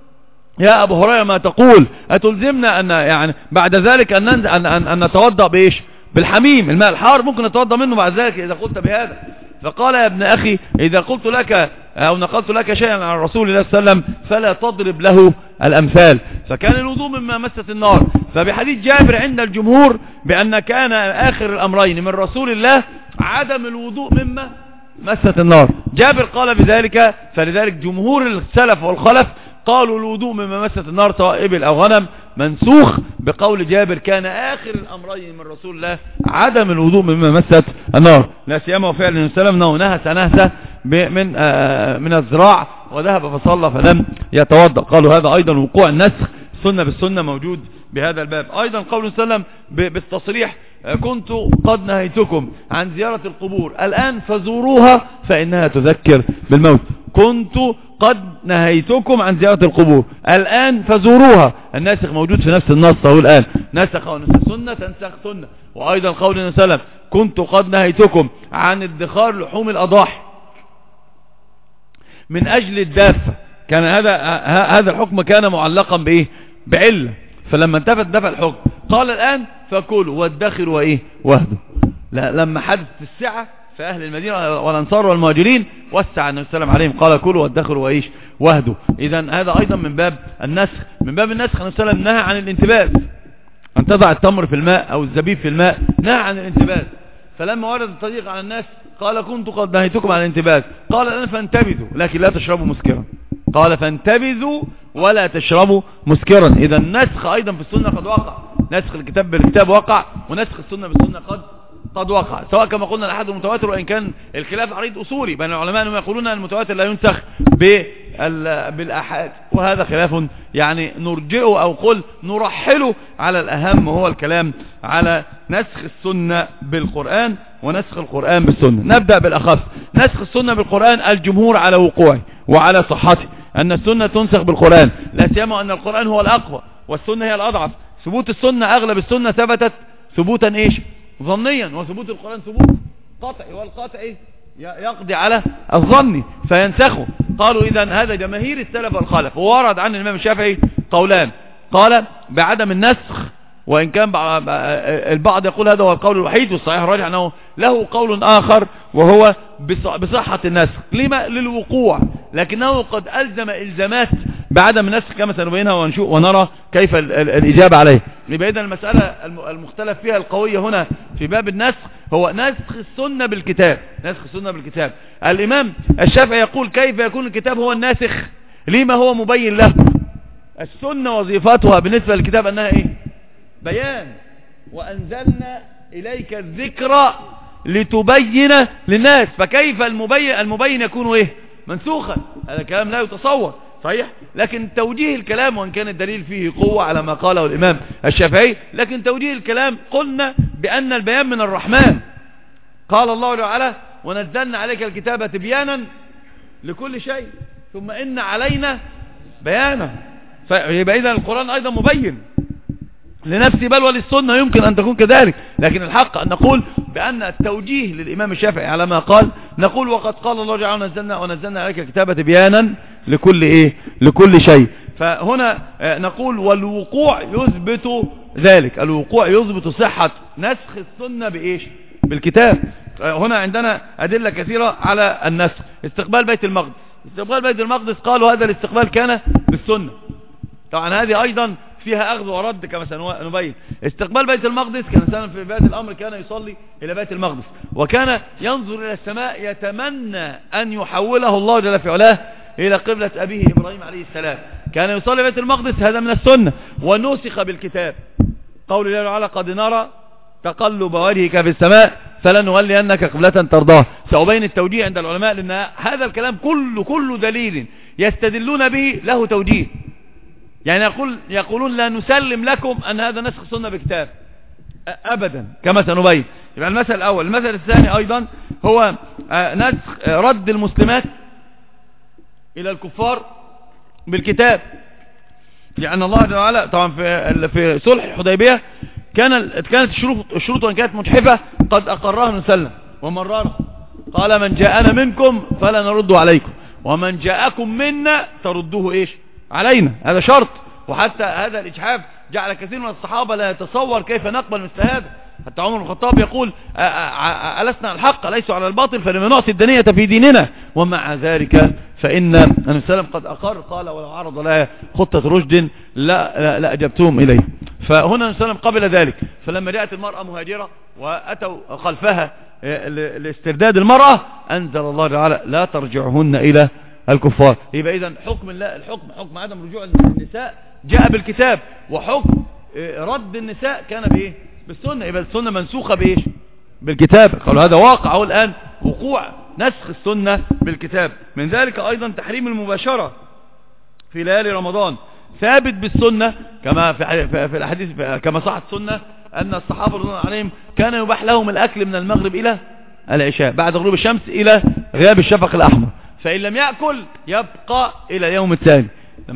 يا أبو هريرة ما تقول، أتلزمنا أن يعني بعد ذلك أن نتوضأ بإيش؟ بالحميم، الماء الحار ممكن نتوضأ منه بعد ذلك إذا قلت بهذا. فقال يا ابن أخي إذا قلت لك أو نقلت لك شيئا عن رسول الله صلى الله عليه وسلم فلا تضرب له الأمثال. فكان الوضوء مما مست النار. فبحديث جابر عند الجمهور بأن كان آخر الأمرين من رسول الله عدم الوضوء مما مست النار. جابر قال بذلك، فلذلك جمهور السلف والخلف قالوا الوضوء مما مست النار سواء إبل أو غنم منسوخ بقول جابر كان آخر الأمرين من رسول الله عدم الوضوء مما مست النار، لا سيما وفعل النبي صلى الله عليه وسلم نهس من الذراع وذهب فصلى فلم يتوضأ. قالوا هذا أيضا وقوع النسخ السنة بالسنة موجود بهذا الباب. أيضا قول النبي صلى الله عليه وسلم بالتصريح كنت قد نهيتكم عن زيارة القبور الآن فزوروها فإنها تذكر بالموت. كنت قد نهيتكم عن زيارة القبور الآن فزوروها، الناسخ موجود في نفس النص اهو الآن، نسخ ونسخ سنة تنسخ سنة. وأيضا قول النبي صلى الله عليه وسلم كنت قد نهيتكم عن ادخار لحوم الأضاحي من أجل الدافة. كان هذا الحكم كان معلقا بإيه؟ بعلة، فلما انتفت دفع الحكم قال الآن فكلوا وادخروا وإيه؟ واهدوا. لما حدثت السعة في أهل المدينة والأنصار والمهاجرين وسع النبي صلى الله عليه وسلم قال كلوا وادخروا وإيش؟ واهدوا. إذن هذا أيضا من باب النسخ. من باب النسخ النبي صلى الله عليه وسلم نهى عن الانتباذ، أن تضع التمر في الماء أو الزبيب في الماء، نهى عن الانتباذ. فلما ورد التضييق على الناس قال كنت قد نهيتكم عن الانتباذ، قال الآن فانتبذوا لكن لا تشربوا مسكرا، قال فانتبذوا ولا تشربوا مسكرا. إذا النسخ أيضا في السنة قد وقع، نسخ الكتاب بالكتاب وقع، ونسخ السنة بالسنة قد وقع، سواء كما قلنا الأحد المتواتر، وإن كان الخلاف عريض أصولي بين العلماء أنهم يقولون أن المتواتر لا ينسخ بالأحاد، وهذا خلاف يعني نرجئه أو قل نرحله على الأهم، وهو الكلام على نسخ السنة بالقرآن ونسخ القرآن بالسنة. نبدأ بالأخف. نسخ السنة بالقرآن الجمهور على وقوعه وعلى صحته، أن السنة تنسخ بالقرآن، لا سيما أن القرآن هو الأقوى والسنة هي الأضعف. ثبوت السنة أغلب السنة ثبتت ثبوتا إيش؟ ظنيا، وثبوت القرآن ثبوت قطعي، والقطع يقضي على الظن فينسخه. قالوا إذن هذا جماهير السلف والخلف. وورد عن الإمام الشافعي قولان، قال بعدم النسخ، وإن كان البعض يقول هذا هو القول الوحيد، والصحيح الراجح أنه له قول آخر وهو بصحة النسخ لما للوقوع، لكنه قد ألزم إلزامات بعدم النسخ كما سنبينها ونرى كيف الإجابة عليه. يبقى إذن المسألة المختلف فيها القوية هنا في باب النسخ هو نسخ السنة بالكتاب. نسخ السنة بالكتاب، الإمام الشافعي يقول كيف يكون الكتاب هو الناسخ لما هو مبين له. السنة وظيفتها بالنسبة للكتاب أنها إيه؟ بيان، وأنزلنا إليك الذكر لتبين للناس، فكيف المبين يكون إيه؟ منسوخا. هذا الكلام لا يتصور صحيح، لكن توجيه الكلام وان كان الدليل فيه قوة على ما قاله الإمام الشافعي، لكن توجيه الكلام قلنا بأن البيان من الرحمن. قال الله تعالى ونزلنا عليك الكتاب تبيانا لكل شيء ثم إن علينا بيانه. فيبقى إذن القرآن أيضا مبين لنفسي بل وللسنة، يمكن أن تكون كذلك، لكن الحق أن نقول بأن التوجيه للإمام الشافعي على ما قال، نقول وقد قال الله تعالى ونزلنا عليك الكتاب تبيانا لكل شيء. فهنا نقول والوقوع يثبت ذلك، الوقوع يثبت صحة نسخ السنة بإيش؟ بالكتاب. هنا عندنا أدلة كثيرة على النسخ. استقبال بيت المقدس، استقبال بيت المقدس قالوا هذا الاستقبال كان بالسنة. طبعا هذه أيضا فيها أخذ ورد كما سنبين. استقبال بيت المقدس كان إنسان في بداية الأمر كان يصلي إلى بيت المقدس وكان ينظر إلى السماء يتمنى أن يحوله الله جل في علاه إلى قبلة أبيه إبراهيم عليه السلام. كان يصلي بيت المقدس، هذا من السنة ونسخ بالكتاب. قول الله تعالى قد نرى تقلب وجهك في السماء فلنولينك قبلة ترضاها. سأبين التوجيه عند العلماء لأن هذا الكلام كل دليل يستدلون به له توجيه. يعني يقولون لا نسلم لكم أن هذا نسخ السنة بكتاب أبدا كما سنبين. يبقى المثل الأول. المثل الثاني أيضا هو نسخ رد المسلمات إلى الكفار بالكتاب. لأن الله تعالى طبعا في صلح الحديبية كانت الشروط وإن كانت مجحفة قد أقرها نسلم ومررها. قال من جاءنا منكم فلا نرد عليكم ومن جاءكم منا تردوه إيش علينا. هذا شرط. وحتى هذا الإجحاف جعل كثير من الصحابة لا يتصور كيف نقبل مثل هذا. حتى عمر بن الخطاب يقول ألسنا على الحق ليسوا على الباطل فلما نعطي الدنية في ديننا. ومع ذلك فإن النبي صلى الله عليه وسلم قد أقر. قال ولو عرض لها خطة رشد لا أجبتهم إليه. فهنا النبي صلى الله عليه وسلم قبل ذلك. فلما جاءت المرأة مهاجرة وأتوا خلفها لاسترداد المرأة أنزل الله تعالى لا ترجعهن إلى الكفار. يبقى إذن حكم عدم رجوع النساء جاء بالكتاب، وحكم رد النساء كان بإيه؟ بالسنة. يبقى السنة منسوخة بإيش؟ بالكتاب. قالوا هذا واقع الآن وقوع نسخ السنة بالكتاب. من ذلك أيضا تحريم المباشرة في ليالي رمضان ثابت بالسنة كما في الحديث كما صحت السنة أن الصحابة رضي الله عليهم كان يباح لهم الأكل من المغرب إلى العشاء بعد غروب الشمس إلى غياب الشفق الأحمر، فإن لم يأكل يبقى إلى اليوم الثاني.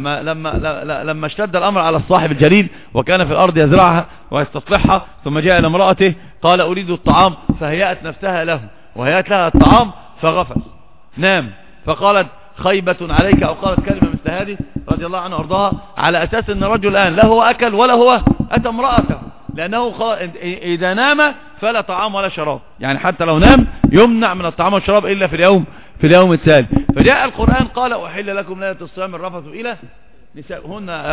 لما اشتد الأمر على الصاحب الجليل وكان في الأرض يزرعها ويستصلحها ثم جاء إلى امرأته قال أريد الطعام فهيأت نفسها له وهيأت لها الطعام فغفل نام فقالت خيبة عليك أو قالت كلمة مثل هذه رضي الله عنه وارضاها على أساس أن الرجل الآن لا هو أكل ولا هو أتى امرأته، لأنه إذا نام فلا طعام ولا شراب، يعني حتى لو نام يمنع من الطعام والشراب إلا في اليوم التالي. فجاء القرآن قال أحل لكم ليلة الصيام الرفث إلى نساء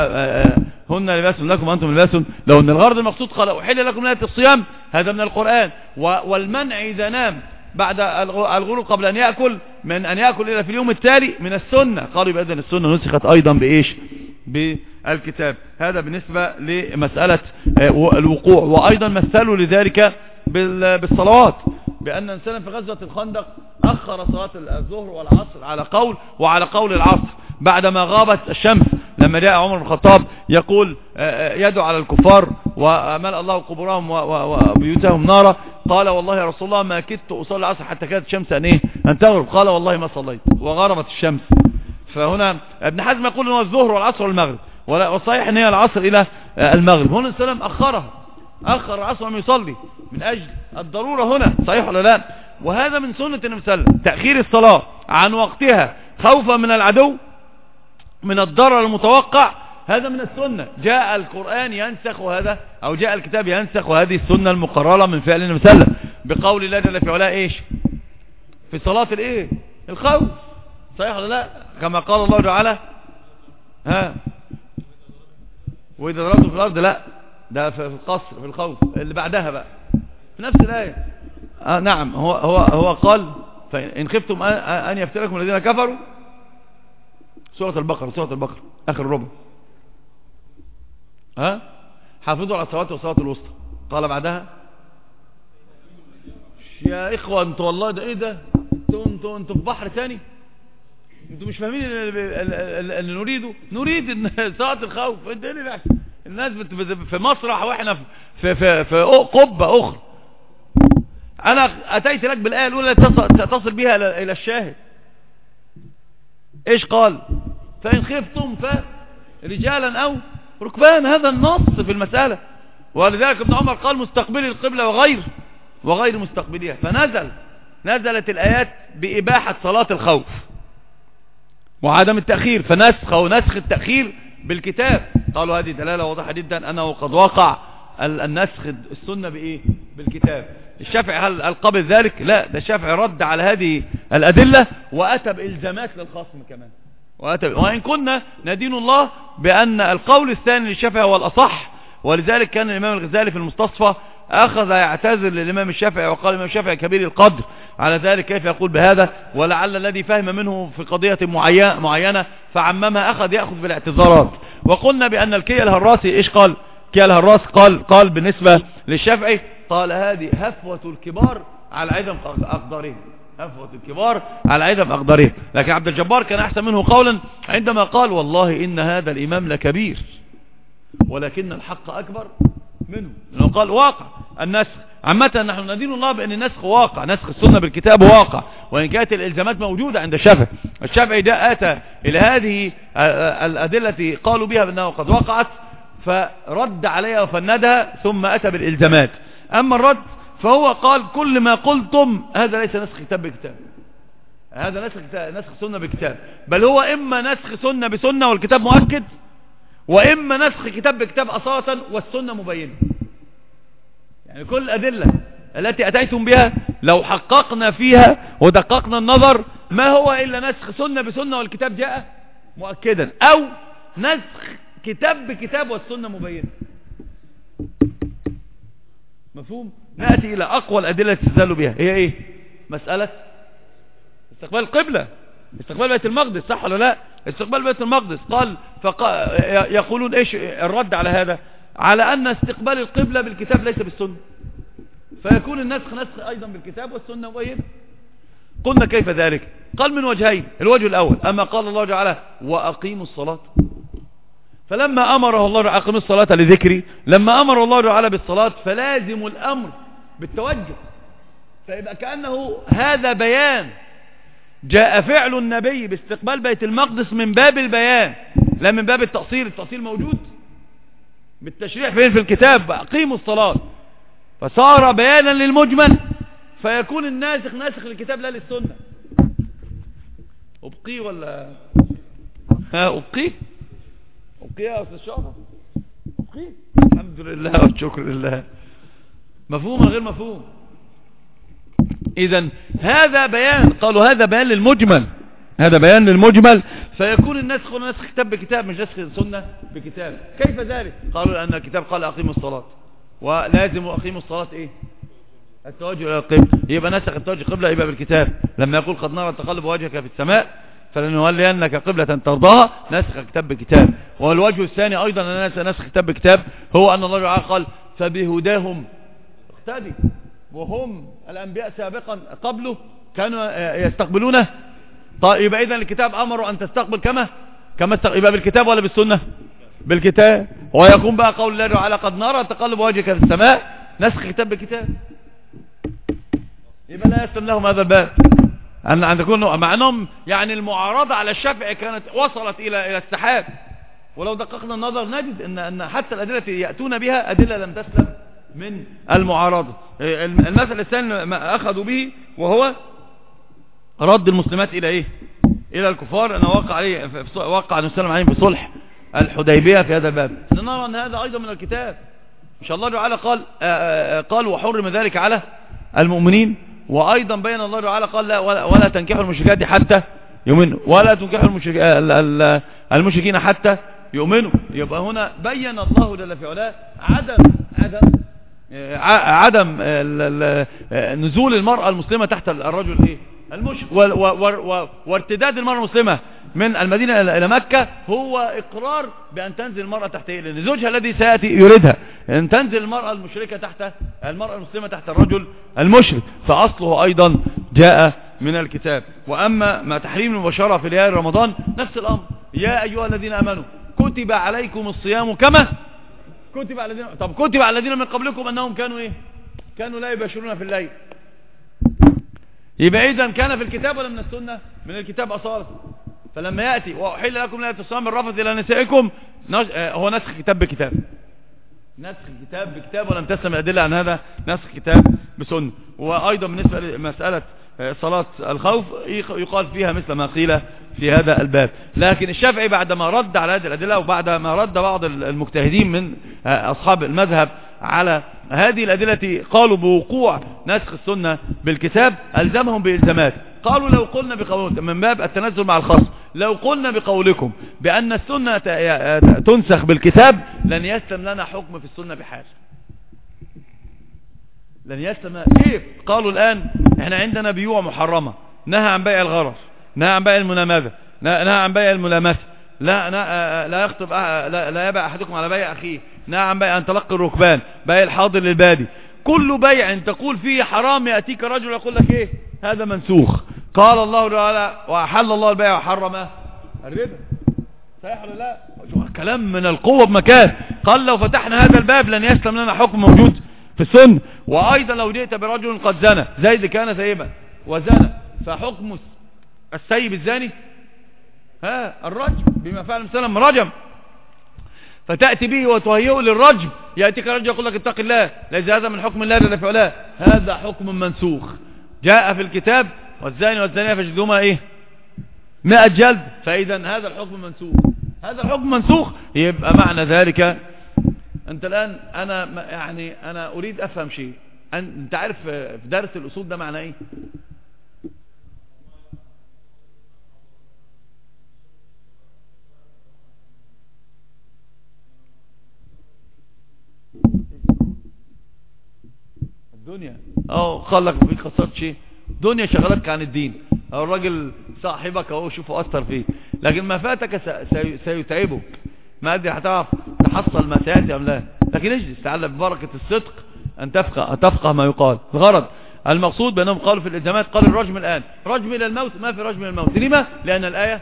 هن لباس لكم وأنتم لباس لهن. الغرض المقصود قال أحل لكم ليلة الصيام، هذا من القرآن. والمنع إذا نام بعد الغروب قبل أن يأكل من أن يأكل إلى في اليوم التالي من السنة. قالوا بأذن السنة نسخت أيضا بإيش؟ بالكتاب. هذا بالنسبة لمسألة الوقوع. وأيضا مثلوا لذلك بالصلوات، بأن إنسانا في غزوة الخندق أخر صلاة الظهر والعصر على قول وعلى قول العصر بعدما غابت الشمس. لما جاء عمر بن الخطاب يقول يدعو على الكفار وملأ الله قبورهم وبيوتهم نارا، قال والله يا رسول الله ما كدت أصلي العصر حتى كانت الشمس أن تغرب، قال والله ما صليت وغربت الشمس. فهنا ابن حزم يقول انه الظهر والعصر والمغرب، والصحيح ان هي العصر الى المغرب. هنا السلام اخر العصر ولم يصلي من اجل الضرورة هنا، صحيح ولا لا؟ وهذا من سنة النبي صلى الله عليه وسلم، تأخير الصلاة عن وقتها خوفا من العدو من الضرر المتوقع، هذا من السنة. جاء القرآن ينسخ هذا، او جاء الكتاب ينسخ هذه السنة المقررة من فعل النبي صلى الله عليه وسلم بقول الله جل في علاه ايش؟ في صلاة الايه؟ الخوف، صحيح ولا لا؟ كما قال الله تعالى وإذا ضربتم في الأرض، لا ده في القصر في الخوف اللي بعدها بقى في نفس الآية. نعم هو قال فإن خفتم أن يفتنكم الذين كفروا، سورة البقرة آخر الربع، حافظوا على الصلوات والصلاة الوسطى. قال بعدها يا إخوة انتوا والله ده ايه ده، انتوا في بحر ثاني، انتوا مش فاهمين اللي نريد صلاة الخوف. الناس في مسرح واحنا في قبة اخرى. أنا أتيت لك بالآية الأولى تصل بها إلى الشاهد. إيش قال؟ فإن خفتم فرجالا أو ركبان. هذا النص في المسألة. ولذلك ابن عمر قال مستقبلي القبلة وغير مستقبليها. نزلت الآيات بإباحة صلاة الخوف وعدم التأخير، ونسخ التأخير بالكتاب. قالوا هذه دلالة واضحة جدا أنه قد وقع النسخ السنة بإيه؟ بالكتاب. الشافعي هل قبل ذلك؟ لا، ده الشافعي رد على هذه الأدلة وأتى بإلزامات للخصم كمان. وإن كنا ندين الله بأن القول الثاني للشافعي هو الأصح. ولذلك كان الإمام الغزالي في المستصفى أخذ يعتذر للإمام الشافعي وقال الإمام الشافعي كبير القدر على ذلك، كيف يقول بهذا؟ ولعل الذي فهم منه في قضية معينة فعممها أخذ بالاعتذارات. وقلنا بأن الكي الهراسي إيش قال؟ كي الهراس قال بالنسبة للشافعي، قال هذه هفوة الكبار على عدم أقدارهم. هفوة الكبار على عدم أقدارهم. لكن عبد الجبار كان أحسن منه قولا عندما قال والله إن هذا الإمام لكبير ولكن الحق أكبر منه، لأنه قال واقع النسخ. عامة نحن ندين الله بأن النسخ واقع، نسخ السنة بالكتاب واقع، وإن كانت الإلزامات موجودة عند الشافعي. الشافعي ده أتى إلى هذه الأدلة التي قالوا بها بأنه قد وقعت فرد عليها وفندها ثم أتى بالإلزامات. أما الرد فهو قال كل ما قلتم هذا ليس نسخ كتاب بكتاب، هذا نسخ سنة بكتاب، بل هو إما نسخ سنة بسنة والكتاب مؤكد، وإما نسخ كتاب بكتاب أصالة والسنة مبينة. يعني كل الأدلة التي أتيتم بها لو حققنا فيها ودققنا النظر ما هو إلا نسخ سنة بسنة والكتاب جاء مؤكدا، أو نسخ كتاب بكتاب والسنة مبينة. مفهوم؟ نأتي إلى أقوى الأدلة تستدل بها، هي إيه؟ مسألة استقبال القبلة، استقبال بيت المقدس، صح ولا لا؟ استقبال بيت المقدس. يقولون إيش الرد على هذا؟ على أن استقبال القبلة بالكتاب ليس بالسنة، فيكون النسخ نسخ أيضا بالكتاب والسنة مبينة. قلنا كيف ذلك؟ قال من وجهين. الوجه الأول أما قال الله تعالى وأقيموا الصلاة، فلما أمره الله تعالى أقيموا الصلاة لذكري، لما أمر الله تعالى بالصلاة فلازم الأمر بالتوجه، فيبقى كأنه هذا بيان. جاء فعل النبي باستقبال بيت المقدس من باب البيان لا من باب التأصيل. التأصيل موجود بالتشريع فين؟ في الكتاب. أقيموا الصلاة، فصار بيانا للمجمل، فيكون الناسخ ناسخ للكتاب لا للسنة. أبقي ولا أبقي يا أستاذ شعبة؟ أبقي. الحمد لله والشكر لله. مفهوم غير مفهوم؟ إذن هذا بيان، قالوا هذا بيان للمجمل، هذا بيان للمجمل، فيكون النسخ نسخ كتاب بكتاب مش نسخ سنة بكتاب. كيف ذلك؟ قالوا لأن الكتاب قال أقيموا الصلاة، ولازم أقيموا الصلاة إيه؟ التوجه إلى القبلة. يبقى نسخ التوجه قبلة يبقى بالكتاب. لما يقول قد نرى تقلب وجهك في السماء فلنولينك قبلة ترضاها، نسخ كتاب بكتاب. والوجه الثاني أيضا أن نسخ كتاب بكتاب هو أن الله تعالى قال فبهداهم اقتدي، وهم الأنبياء سابقا قبله كانوا يستقبلونه. طيب يبقى إذن الكتاب أمروا أن تستقبل كما يبقى بالكتاب ولا بالسنة؟ بالكتاب. ويقوم بقى قول الله تعالى قد نرى تقلب وجهك في السماء، نسخ كتاب بكتاب. يبقى لا يسلم لهم هذا الباب أن تكون مع أنهم يعني المعارضة على الشافعي كانت وصلت إلى السحاب. ولو دققنا النظر نجد أن حتى الأدلة التي يأتون بها أدلة لم تسلم من المعارضة. المثل الثاني ما أخذوا به وهو رد المسلمات إلى إيه؟ إلى الكفار، أنه وقع نسلم عليهم بصلح الحديبية في هذا الباب. نرى أن هذا أيضا من الكتاب. إن شاء الله تعالى قال وحرم ذلك على المؤمنين. وأيضا بين الله تعالى قال لا ولا تنكحوا المشركات حتى يؤمنوا، ولا تنكحوا المشركين حتى يؤمنوا. يبقى هنا بين الله جل في علاه عدم نزول المرأة المسلمة تحت الرجل ايه المشرك، وارتداد المرأة المسلمة من المدينة إلى مكة هو إقرار بأن تنزل المرأة تحت إيه؟ لأن زوجها الذي سيأتي يريدها أن تنزل المرأة المشركة تحت المرأة المسلمة تحت الرجل المشرك، فأصله أيضا جاء من الكتاب. وأما ما تحريم المباشرة في ليالي رمضان نفس الأمر. يا أيها الذين آمنوا كتب عليكم الصيام كما كتب على الذين من قبلكم أنهم كانوا إيه؟ كانوا لا يباشرون في الليل. يبقى إذن كان في الكتاب ولا من السنة؟ من الكتاب أصالة. فلما يأتي وأحل لكم ليلة الصيام الرفث إلى نسائكم، هو نسخ كتاب بكتاب، نسخ كتاب بكتاب، ولم تسلم الأدلة عن هذا نسخ كتاب بسنة. وأيضا بالنسبة لمسألة صلاة الخوف يقال فيها مثل ما قيل في هذا الباب. لكن الشافعي بعدما رد على هذه الأدلة، وبعدما رد بعض المجتهدين من أصحاب المذهب على هذه الأدلة قالوا بوقوع نسخ السنة بالكتاب، ألزمهم بإلزامات. قالوا لو قلنا بقولكم، من باب التنزل مع الخاص، لو قلنا بقولكم بأن السنة تنسخ بالكتاب لن يسلم لنا حكم في السنة بحال، لن يسلم. كيف؟ قالوا الآن احنا عندنا بيوع محرمة، نهى عن بيع الغرر، نهى عن بيع المنامذة، نهى عن بيع الملامسة، لا يخطب لا يبيع أحدكم على بيع أخيه، نهى عن بيع أن تلقي الركبان، بيع الحاضر للبادي. كل بيع تقول فيه حرام يأتيك رجل يقول لك ايه هذا منسوخ. قال الله تعالى وأحل الله البيع وحرم الربا، صحيح ولا لا؟ كلام من القوة بمكان. قال لو فتحنا هذا الباب لن يسلم لنا حكم موجود في السنة. وأيضا لو جئت برجل قد زنى، زيد كان ثيبا وزنى، فحكم السيب الزاني الرجم بما فعل مسلم رجم، فتأتي به وتهيئه للرجم، يأتيك رجل يقول لك اتق الله، ليس هذا من حكم الله الذي فعله، هذا حكم منسوخ جاء في الكتاب والزاني والزانية فاجلدوهما 100 جلد. فإذا هذا الحكم منسوخ، هذا الحكم منسوخ. يبقى معنى ذلك انت الآن انا اريد افهم شيء. انت عارف في درس الاصول ده معنى ايه؟ الدنيا قال لك في خسرت شيء، دنيا شغلتك عن الدين، او الراجل صاحبك اهو شوفه اثر فيه، لكن ما فاتك سيتعبك، ما ادري هتعرف تحصل ما سياتي ام لا. لكن اجلس تعالى ببركة الصدق ان تفقه ما يقال. الغرض المقصود بانهم قالوا في الالزامات، قال الرجم الان رجم الى الموت، ما في رجم الى الموت. لما؟ لان الايه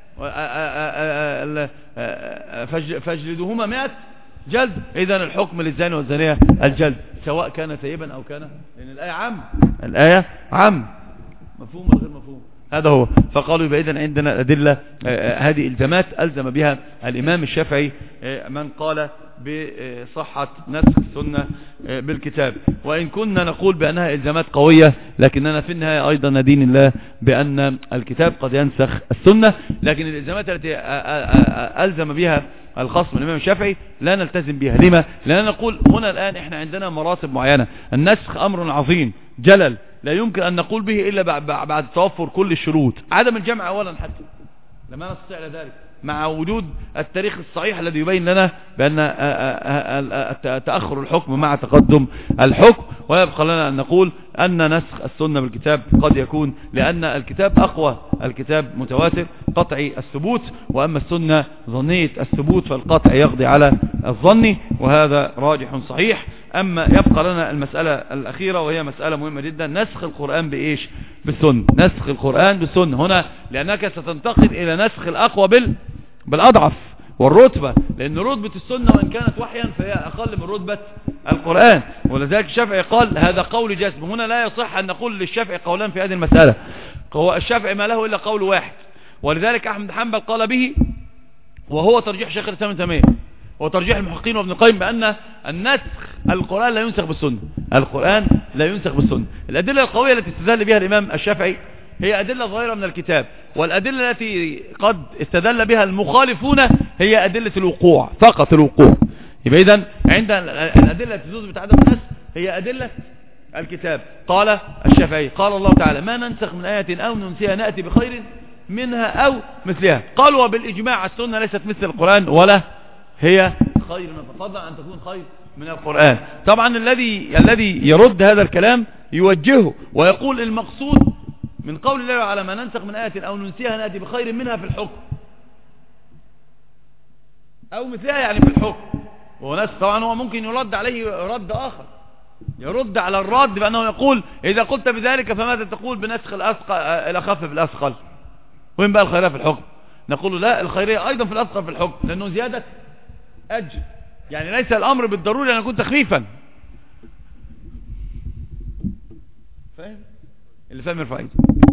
فاجلدوهما 100 جلد. اذا الحكم للزاني والزانية الجلد سواء كان ثيبا او كان، لان الايه عام مفهوم ولا غير مفهوم؟ هذا هو. فقالوا يبقى إذن عندنا أدلة، هذه إلزامات ألزم بها الإمام الشافعي من قال بصحة نسخ السنة بالكتاب. وإن كنا نقول بأنها إلزامات قوية، لكننا في النهاية أيضا ندين الله بأن الكتاب قد ينسخ السنة. لكن الإلزامات التي ألزم بها الخصم الإمام الشافعي لا نلتزم بها. لما؟ لأننا نقول هنا الآن إحنا عندنا مراتب معينة. النسخ أمر عظيم جلل لا يمكن أن نقول به إلا بعد توفر كل الشروط. عدم الجمع أولا حتى لما نستطيع على ذلك، مع وجود التاريخ الصحيح الذي يبين لنا بأن تأخر الحكم مع تقدم الحكم. ويبقى لنا أن نقول أن نسخ السنة بالكتاب قد يكون لأن الكتاب أقوى، الكتاب متواتر قطعي الثبوت، وأما السنة ظنية الثبوت، فالقطع يقضي على الظني، وهذا راجح صحيح. أما يبقى لنا المسألة الأخيرة وهي مسألة مهمة جدا، نسخ القرآن بإيش؟ بالسنة. نسخ القرآن بالسنة هنا لأنك ستنتقل إلى نسخ الأقوى بالأضعف والرتبة، لأن رتبة السنة وإن كانت وحيا فهي أقل من رتبة القرآن. ولذلك الشافعي قال هذا قول جزم. هنا لا يصح أن نقول للشافعي قولان في هذه المسألة، هو الشافعي ما له إلا قول واحد. ولذلك أحمد حنبل قال به، وهو ترجيح شيخ الإسلام ابن تيمية وترجيح المحققين وابن القيم، بأن النسخ القرآن لا ينسخ بالسنة. القرآن لا ينسخ بالسنة. الأدلة القوية التي استدل بها الإمام الشافعي هي أدلة ظاهرة من الكتاب، والأدلة التي قد استدل بها المخالفون هي أدلة الوقوع، فقط الوقوع. يبقى إذن عند الأدلة التي تثبت عدم النسخ هي أدلة الكتاب. قال الشافعي قال الله تعالى ما ننسخ من آية أو ننسيها نأتي بخير منها أو مثلها. قالوا وبالإجماع السنة ليست مثل القرآن ولا هي خير، فضلا أن تكون خير من القرآن. طبعا الذي يرد هذا الكلام يوجهه ويقول المقصود من قول الله على ما ننسخ من آية أو ننسيها نأتي بخير منها في الحكم أو مثلها، يعني في الحكم. وناس طبعا هو ممكن يرد عليه رد آخر، يرد على الرد بأنه يقول إذا قلت بذلك فماذا تقول بنسخ الأثقل الأخف في الأثقل؟ وين بقى الخيرية في الحكم؟ نقول لا، الخيرية أيضا في الأثقل في الحكم، لأنه زيادة أجر، يعني ليس الأمر بالضروري أن يكون تخفيفا. فاهم؟ اللي فاهم يرفع ايده.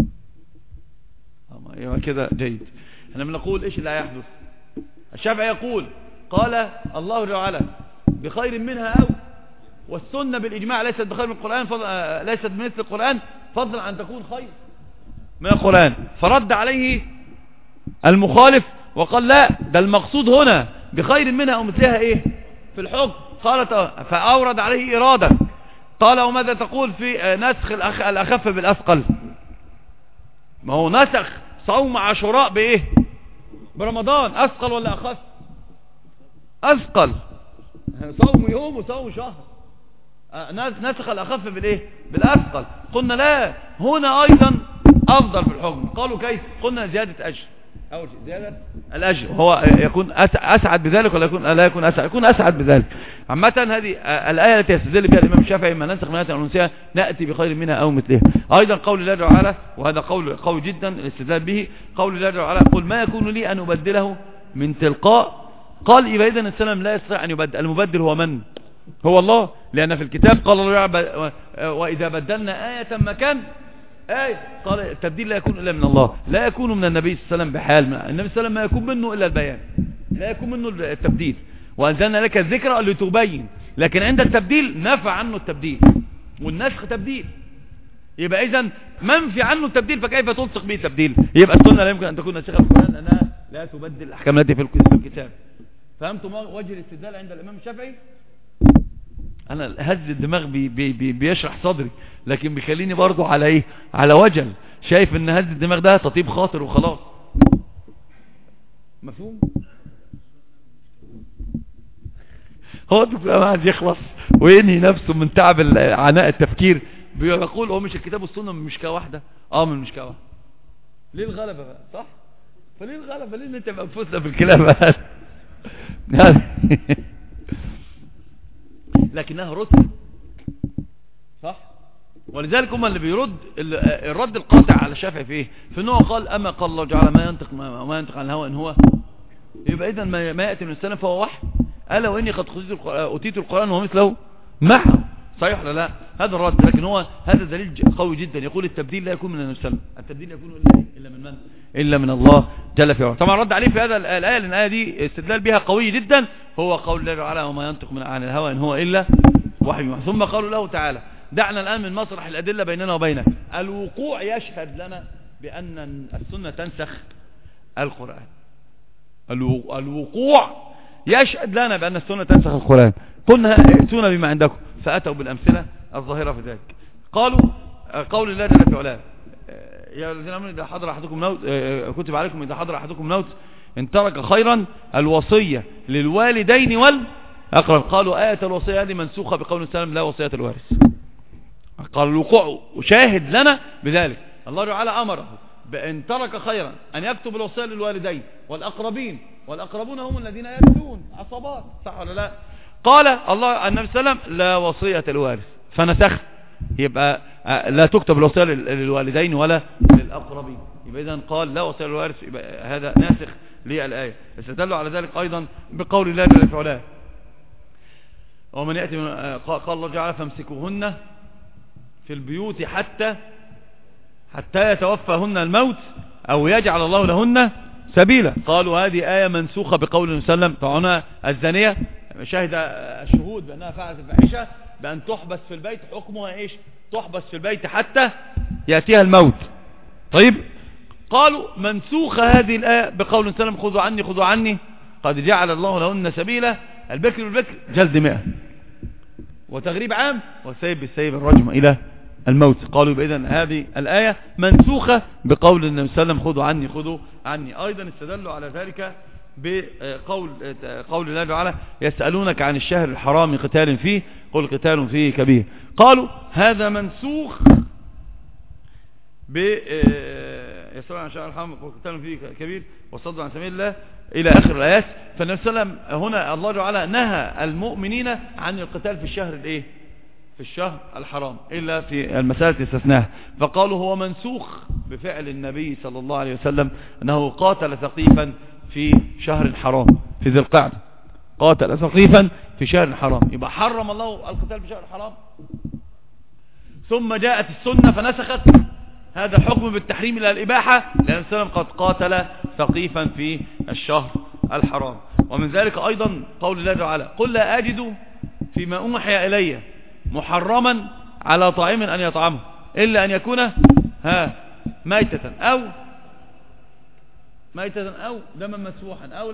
يبقى كده جيد. احنا بنقول ايش اللي هيحدث. الشافعي يقول قال الله تعالى بخير منها أو، والسنة بالإجماع ليست بخير من القرآن، ليست بمثل القرآن فضلا عن تكون خير من القرآن. فرد عليه المخالف وقال لا، ده المقصود هنا بخير منها أو مثلها ايه في الحكم. قال فأورد عليه إرادة. قال وماذا تقول في نسخ الأخف بالأثقل؟ ما هو نسخ صوم عاشوراء بايه؟ برمضان. أثقل ولا أخف؟ أثقل. صوم يوم وصوم شهر. نسخ الأخف بالايه؟ بالأثقل. قلنا لا، هنا أيضا أفضل في الحكم. قالوا كيف؟ قلنا زيادة أجر، أو زيادة الأجر. هو يكون أسعد بذلك ولا يكون لا يكون أسعد؟ يكون أسعد بذلك. عامة هذه الآية التي يستدل بها الإمام الشافعي ما ننسخ من آية أو ننسها نأتي بخير منها أو مثلها. أيضا قول الله تعالى، وهذا قول قوي جدا الاستدلال به، قول الله تعالى قل ما يكون لي أن أبدله من تلقاء. قال يبقى إذن السلام لا يستطيع أن يبدل. المبدل هو من؟ هو الله، لأن في الكتاب قال الله وإذا بدلنا آية مكان آية، قال التبديل لا يكون إلا من الله، لا يكون من النبي صلى الله عليه وسلم بحال. النبي صلى الله عليه وسلم ما يكون منه إلا البيان، لا يكون منه التبديل. وأنزلنا لك الذكرى لتبين، لكن عند التبديل نفى عنه التبديل، والنسخ تبديل. يبقى إذن منفي عنه التبديل، فكيف تلصق به التبديل؟ يبقى السنة لا يمكن أن تكون ناسخة القرآن لأنها لا تبدل الأحكام التي في الكتاب. فهمتم وجه الاستدلال عند الإمام الشافعي؟ أنا هز الدماغ بيشرح صدري، لكن بيخليني برضو على إيه؟ على وجل. شايف إن هز الدماغ ده تطيب خاطر وخلاص. مفهوم؟ هو الدكتور عايز يخلص وينهي نفسه من تعب عناء التفكير. بيقول هو مش الكتاب والسنة من مشكاة واحدة؟ من مشكاة واحدة. ليه الغلبة بقى؟ صح؟ فليه الغلبة؟ ليه انت بقى بفوزنا في الكلام هذا؟ لكنها رتب، صح؟ ولذلك هم اللي بيرد الرد القاطع على الشافعي في ايه؟ في انه قال اما قال الله تعالى ما ينطق عن الهوى ان هو، يبقى اذا ما ياتي من السنه فهو وحي. الا واني قد اوتيت القران ومثله معه. صحيح ولا لا؟ هذا الرد. لكن هو هذا دليل قوي جدا يقول التبديل لا يكون من النبي صلى الله عليه وسلم، التبديل يكون الا من من؟ الا من الله جل في علاه. طبعا رد عليه في هذا الايه، لان الايه دي استدلال بها قوي جدا، هو قول الله تعالى وما ينطق عن الهوى ان هو الا وحي. ثم قالوا له تعالى دعنا الان من مسرح الادله بيننا وبينك. الوقوع يشهد لنا بان السنه تنسخ القران. الوقوع يشهد لنا بان السنه تنسخ القران. قلنا ائتونا بما عندكم، فاتوا بالامثله الظاهره في ذلك. قالوا قول الله جل في علاه يا الذين امنوا اذا حضر احدكم موت، كتب عليكم اذا حضر احدكم موت ان ترك خيرا الوصيه للوالدين والاقرب. قالوا ايه الوصيه هذه منسوخه بقول السلام لا وصيه الوارث. قال الوقوع شاهد لنا بذلك. الله تعالى امره بان ترك خيرا ان يكتب الوصيه للوالدين والاقربين، والاقربون هم الذين يرثون عصبات، صح ولا لا؟ قال الله النبي صلى الله عليه وسلم لا وصيه الوارث، فنسخ. يبقى لا تكتب الوصيه للوالدين ولا للاقربين. يبقى اذا قال لا وصيه للوارث، يبقى هذا ناسخ للايه. استدلوا على ذلك ايضا بقول الله جل في علاه ومن ياتي قال الله تعالى فامسكوهن في البيوت حتى يتوفاهن الموت او يجعل الله لهن سبيلا. قالوا هذه آية منسوخة بقول النبي صلى الله عليه وسلم. طبعا الزانية شهد الشهود بأنها فعلت الفاحشة بأن تحبس في البيت. حكمها ايش؟ تحبس في البيت حتى يأتيها الموت. طيب قالوا منسوخة هذه الآية بقول النبي صلى الله عليه وسلم خذوا عني قد جعل الله لهن سبيلا. البكر بالبكر جلد 100 وتغريب عام والسيب بالسيب الرجم إلى الموت. قالوا بإذن هذه الآية منسوخة بقول النبي صلى الله عليه وسلم خذوا عني. أيضا استدلوا على ذلك بقول الله تعالى يسألونك عن الشهر الحرام قتال فيه قل قتال فيه كبير. قالوا هذا منسوخ يسألون عن الشهر الحرام قل قتال فيه كبير وصدوا عن سبيل الله إلى آخر الآيات. فالنبي صلى الله عليه وسلم هنا الله تعالى نهى المؤمنين عن القتال في الشهر الايه؟ في الشهر الحرام إلا في المسألة استثناها. فقالوا هو منسوخ بفعل النبي صلى الله عليه وسلم أنه قاتل ثقيفا في شهر حرام في ذي القعدة. قاتل ثقيفا في شهر حرام، يبقى حرم الله القتال في شهر حرام. ثم جاءت السنة فنسخت هذا حكم بالتحريم إلى الإباحة، لأن السلام قد قاتل ثقيفا في الشهر الحرام. ومن ذلك أيضا قول الله تعالى قل لا أجد فيما أوحي إلي محرما على طاعم أن يطعمه إلا أن يكون ميتة أو دما مسفوحا أو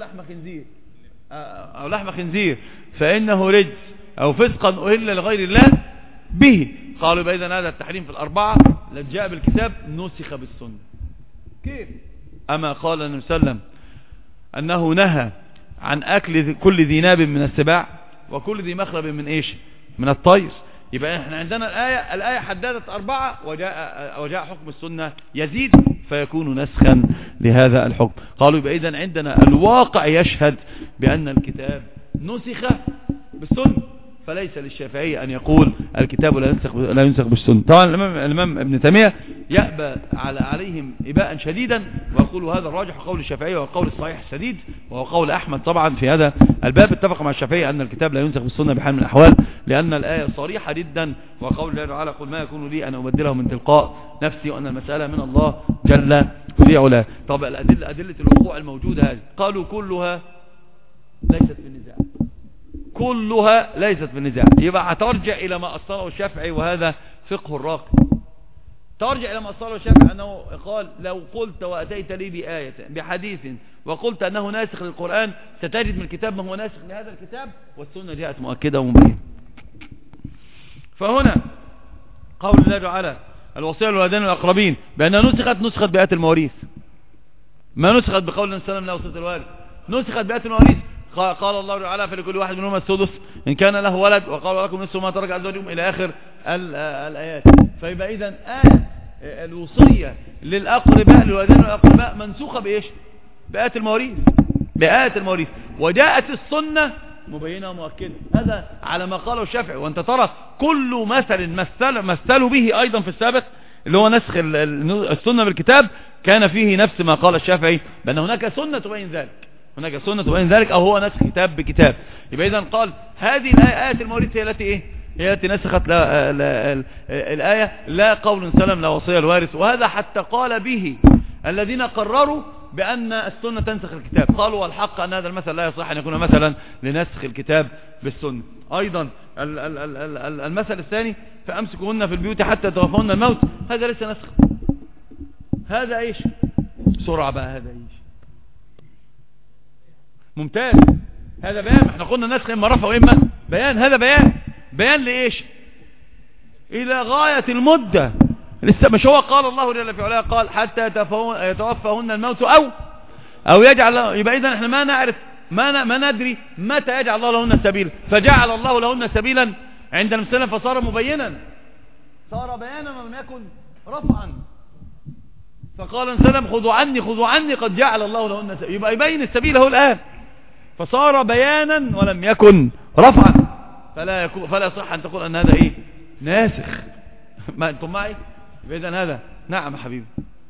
لحم خنزير فإنه رجس أو فسقا أهل لغير الله به. قالوا بإذن هذا التحريم في الأربعة الذي جاء بالكتاب نسخ بالسنة. كيف؟ أما قال النبي صلى الله عليه وسلم أنه نهى عن أكل كل ذي ناب من السباع وكل ذي مخلب من إيش؟ من الطير. يبقى احنا عندنا الآية حددت أربعة وجاء حكم السنة يزيد فيكون نسخا لهذا الحكم. قالوا يبقى إذن عندنا الواقع يشهد بأن الكتاب نسخ بالسنة، فليس للشافعي أن يقول الكتاب لا ينسخ بالسنة. طبعا الإمام ابن تيمية يأبى عليهم إباء شديدا ويقول هذا الراجح قول الشافعي وقول الصحيح السديد وهو قول أحمد. طبعا في هذا الباب اتفق مع الشافعي أن الكتاب لا ينسخ بالسنة بحال من الأحوال، لأن الآية صريحة جدا وقول الله تعالى قل ما يكون لي أن أبدله من تلقاء نفسي وأن المسألة من الله جل في علاه. طب أدلة الوقوع الموجودة هذه قالوا كلها ليست في النزاع، كلها ليست في النزاع. يبقى هترجع إلى ما أصله الشافعي وهذا فقه الراقي. ترجع إلى ما أصله الشافعي أنه قال لو قلت وأتيت لي بآية بحديث وقلت أنه ناسخ للقرآن ستجد من الكتاب ما هو ناسخ لهذا الكتاب والسنة جاءت مؤكدة ومبينة. فهنا قول الله تعالى الوصية للوالدين والأقربين بأنها نسخت بآيات المواريث، ما نسخت بقول النبي صلى الله عليه وسلم لا وصية الوالد، نسخت بآيات المواريث. قال الله تعالى فلكل واحد منهما السدس إن كان له ولد وقال لكم نصف ما ترك أزواجكم إلى آخر الآيات. فيبقى إذن آية الوصية للأقرباء للوالدين والأقرباء منسوخة بإيش؟ بآيات المواريث. وجاءت السنة مبينة ومؤكدة. هذا على ما قاله الشافعي. وانت ترى كل مثل به أيضا في السابق اللي هو نسخ السنة بالكتاب كان فيه نفس ما قال الشافعي بأن هناك سنة تبين ذلك أو هو نسخ كتاب بكتاب. يبقى إذن قال هذه آية المواريث هي التي إيه؟ هي التي نسخت الآية لا قول سلم لا وصية الوارث. وهذا حتى قال به الذين قرروا بأن السنة تنسخ الكتاب قالوا والحق أن هذا المثل لا يصح أن يكون مثلا لنسخ الكتاب بالسنة. أيضا المثل الثاني فأمسكوهن في البيوت حتى توفوهن الموت، هذا ليس نسخ، هذا إيش؟ بسرعة بقى، هذا إيش؟ ممتاز، هذا بيان. احنا قلنا نسخ إما رفع وإما بيان، هذا بيان لإيش؟ إلى غاية المدة. لسه مش هو قال الله جل في علاه قال حتى يتوفاهن الموت أو يجعل. يبقى إذن احنا ما نعرف ما ندري متى يجعل الله لهن سبيلا، فجعل الله لهن سبيلا عند المسلم فصار مبينا، صار بيانا ولم يكن رفعا. فقال المسلم خذوا عني قد جعل الله لهن سبيلا، يبقى يبين السبيل هو الآن، فصار بيانا ولم يكن رفعا. فلا صح أن تقول أن هذا إيه؟ ناسخ. ما أنتم معي؟ إذن هذا نعم يا حبيبي.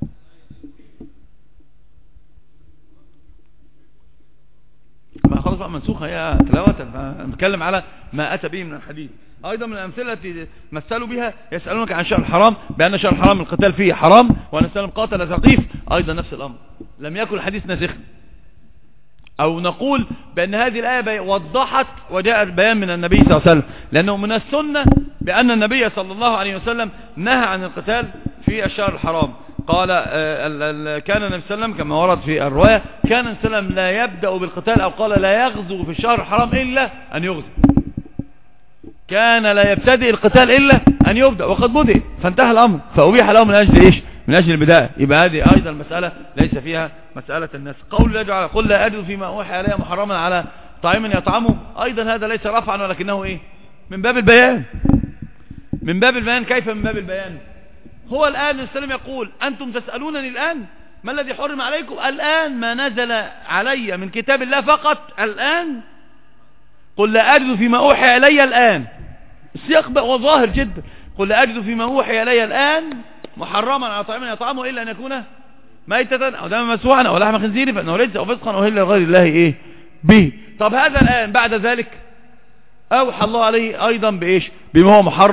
ما خلاص بقى منسوخة هي تلاوة. نتكلم على ما أتى به من الحديث. أيضا من الأمثلة التي مثلوا بها يسألونك عن شهر الحرام بأن شهر الحرام القتال فيه حرام وأن السلام قاتل ثقيف، أيضا نفس الأمر، لم يكن الحديث ناسخ. أو نقول بأن هذه الآية وضحت وجاء البيان من النبي صلى الله عليه وسلم، لأنه من السنة بأن النبي صلى الله عليه وسلم نهى عن القتال في الشهر الحرام. قال كان النبي صلى الله عليه وسلم كما ورد في الرواية كان النبي صلى الله عليه وسلم لا يبدأ بالقتال أو قال لا يغزو في الشهر الحرام إلا أن يغزو، كان لا يبتدئ القتال إلا أن يبدأ وقد بدأ فانتهى الأمر فأبيح له من أجل إيش؟ من أجل البداية. يبقى هذه أيضا المسألة ليس فيها مسألة الناس. قول الله تعالى قل لا أجد فيما أوحي علي محرما على طعام يطعمه، أيضا هذا ليس رفعا ولكنه إيه؟ من باب البيان. من باب البيان. كيف من باب البيان؟ هو الآن السلام يقول أنتم تسألونني الآن ما الذي حرم عليكم الآن؟ ما نزل علي من كتاب الله فقط الآن. قل لا أجد فيما أوحي إلي الآن، السياق بقى ظاهر جدا. قل لا أجد فيما أوحي إلي الآن محرما على طعام يطعمه إلا أن يكون ميتة أو دما مسفوحا أو لحم خنزير فإنه رجس أو فسقا أهل لغير الله إيه به. طب هذا الآن بعد ذلك أوحى الله عليه أيضا بإيش؟ بما هو محرم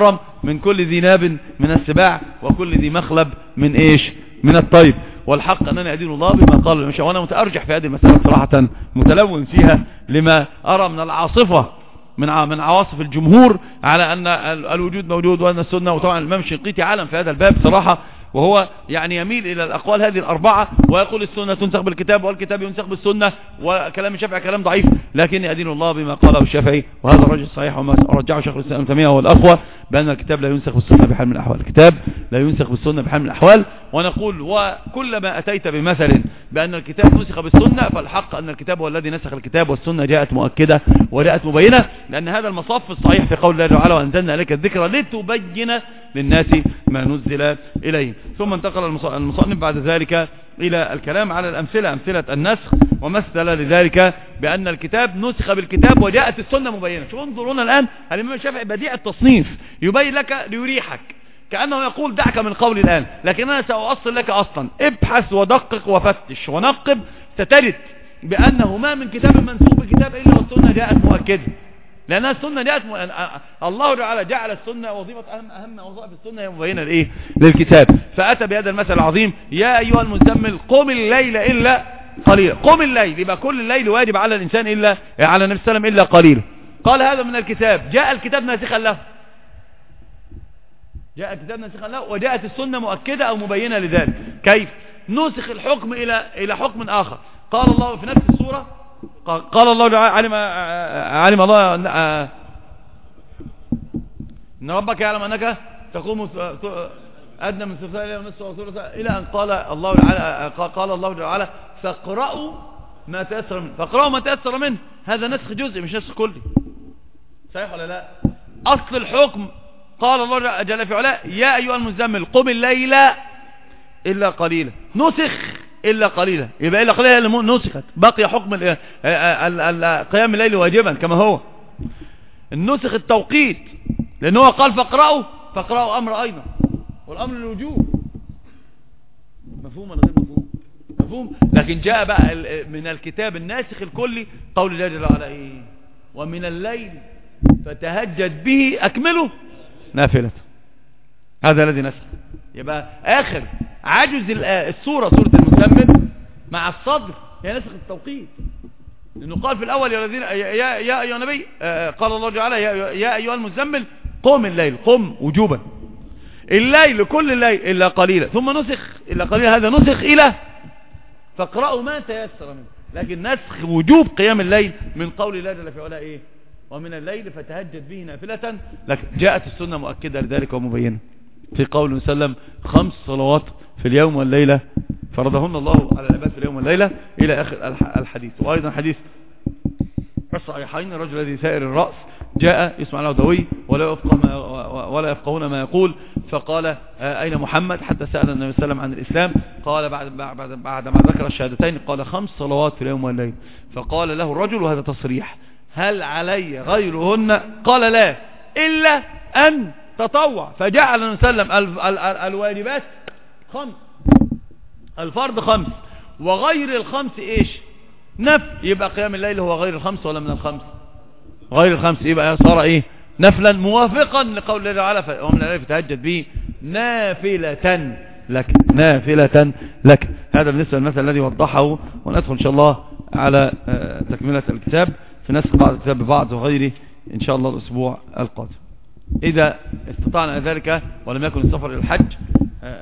من كل ذي ناب من السباع وكل ذي مخلب من ايش من الطيب. والحق أنني أدين الله بما قال المشاء، وأنا متأرجح في هذه المسألة صراحة، متلون فيها لما أرى من العاصفة من عواصف الجمهور على أن الوجود موجود وأن السنة. وطبعا الإمام الشنقيطي عالم في هذا الباب صراحة، وهو يعني يميل إلى الأقوال هذه الأربعة، ويقول السنة تنسخ بالكتاب والكتاب ينسخ بالسنة، وكلام الشافعي كلام ضعيف، لكن أدين الله بما قاله الشافعي، وهذا الرجل صحيح وما رجعه شيخ الإسلام ابن تيمية والأخوة بأن الكتاب لا ينسخ بالسنة بحال من الأحوال. الكتاب لا ينسخ بالسنة بحال من الأحوال. ونقول وكلما أتيت بمثل بأن الكتاب نسخ بالسنة فالحق أن الكتاب هو الذي نسخ الكتاب، والسنة جاءت مؤكدة وجاءت مبينة، لأن هذا المصاف الصحيح في قول الله تعالى وأنزلنا إليك الذكر لتبين للناس ما نزل إليه. ثم انتقل المصنف بعد ذلك إلى الكلام على الأمثلة، أمثلة النسخ، ومثل لذلك بأن الكتاب نسخ بالكتاب وجاءت السنة مبينة. شوفوا انظرونا الآن الإمام الشافعي بديع التصنيف يبين لك ليريحك، كأنه يقول دعك من قولي الآن، لكن أنا سأؤصل لك أصلا، ابحث ودقق وفتش ونقب، ستجد بأنه ما من كتاب منسوخ بكتاب إلا والسنة جاءت مؤكدة، لأنها السنة جاءت الله تعالى جعل السنة وظيفة أهم وظائف السنة هي مبينة لإيه للكتاب. فأتى بهذا المثل العظيم: يا أيها المزمل قم الليل إلا قليلا. قم الليل، يبقى كل الليل واجب على الإنسان إلا على النبي صلى الله عليه وسلم إلا قليلا. قال هذا من الكتاب، جاء الكتاب ناسخا له، جاء الكتاب ناسخا له، وجاءت السنة مؤكدة أو مبينة لذلك. كيف نسخ الحكم إلى حكم آخر؟ قال الله في نفس السورة، قال الله علم الله ان ربك يعلم انك تقوم ادنى من ثلثي الليل ونصفه وثلثه، الى ان قال الله تعالى فاقرأوا ما تيسر منه. فاقرأوا ما تيسر منه، هذا نسخ جزء مش نسخ كلي، صحيح ولا لا؟ اصل الحكم قال الله جل في علاه: يا ايها المزمل قم الليل الا قليلا. نسخ إلا قليلا، يبقى إلا قليلا اللي نسخت، بقي حكم قيام الليل واجبا كما هو. النسخ التوقيت، لأنه هو قال فاقرأوا أمر أيضا، والأمر للوجوب. مفهوم ولا غير مفهوم؟ مفهوم. لكن جاء بقى من الكتاب الناسخ الكلي قول الله جل وعلا إيه؟ ومن الليل فتهجد به أكمله نافلة. هذا الذي نسخ. يبقى آخر عجز السورة سورة المزمل مع الصدر هي نسخ التوقيت، لأنه قال في الأول يا الذين يا أيها النبي، قال الله تعالى يا أيها المزمل قم الليل، قم وجوبا الليل كل الليل إلا قليلا، ثم نسخ إلا قليلا، هذا نسخ إلى فاقرأوا ما تيسر منه. لكن نسخ وجوب قيام الليل من قول الله جل في علاه إيه؟ ومن الليل فتهجد به نافلة. لكن جاءت السنة مؤكدة لذلك ومبينة في قول وسلم: 5 صلوات في اليوم والليلة فرضهن الله على العباد في اليوم والليلة إلى آخر الحديث. وأيضا حديث الصحيحين: الرجل الذي سائر الرأس جاء يسمع له دوي ولا يفقهون ما يقول، فقال: أين محمد؟ حتى سأل النبي صلى الله عليه وسلم عن الإسلام، قال بعد ما ذكر الشهادتين قال: 5 صلوات في اليوم والليل. فقال له الرجل، وهذا تصريح: هل علي غيرهن؟ قال: لا، إلا أن تطوع. فجعل النبي صلى الله عليه وسلم الواجبات 5، الفرض 5، وغير ال5 ايش؟ نفل. يبقى قيام الليل هو غير ال5 ولا من ال5؟ غير ال5، يبقى صار ايه؟ نفلا، موافقا لقول الله تعالى: ومن الليل فتهجد به نافلة لك، نافلة لك. هذا بالنسبة للمثل الذي وضحه، وندخل ان شاء الله على تكملة الكتاب في نسخ بعض الكتاب ببعض وغيره ان شاء الله الاسبوع القادم، إذا استطعنا ذلك ولم يكن السفر إلى الحج.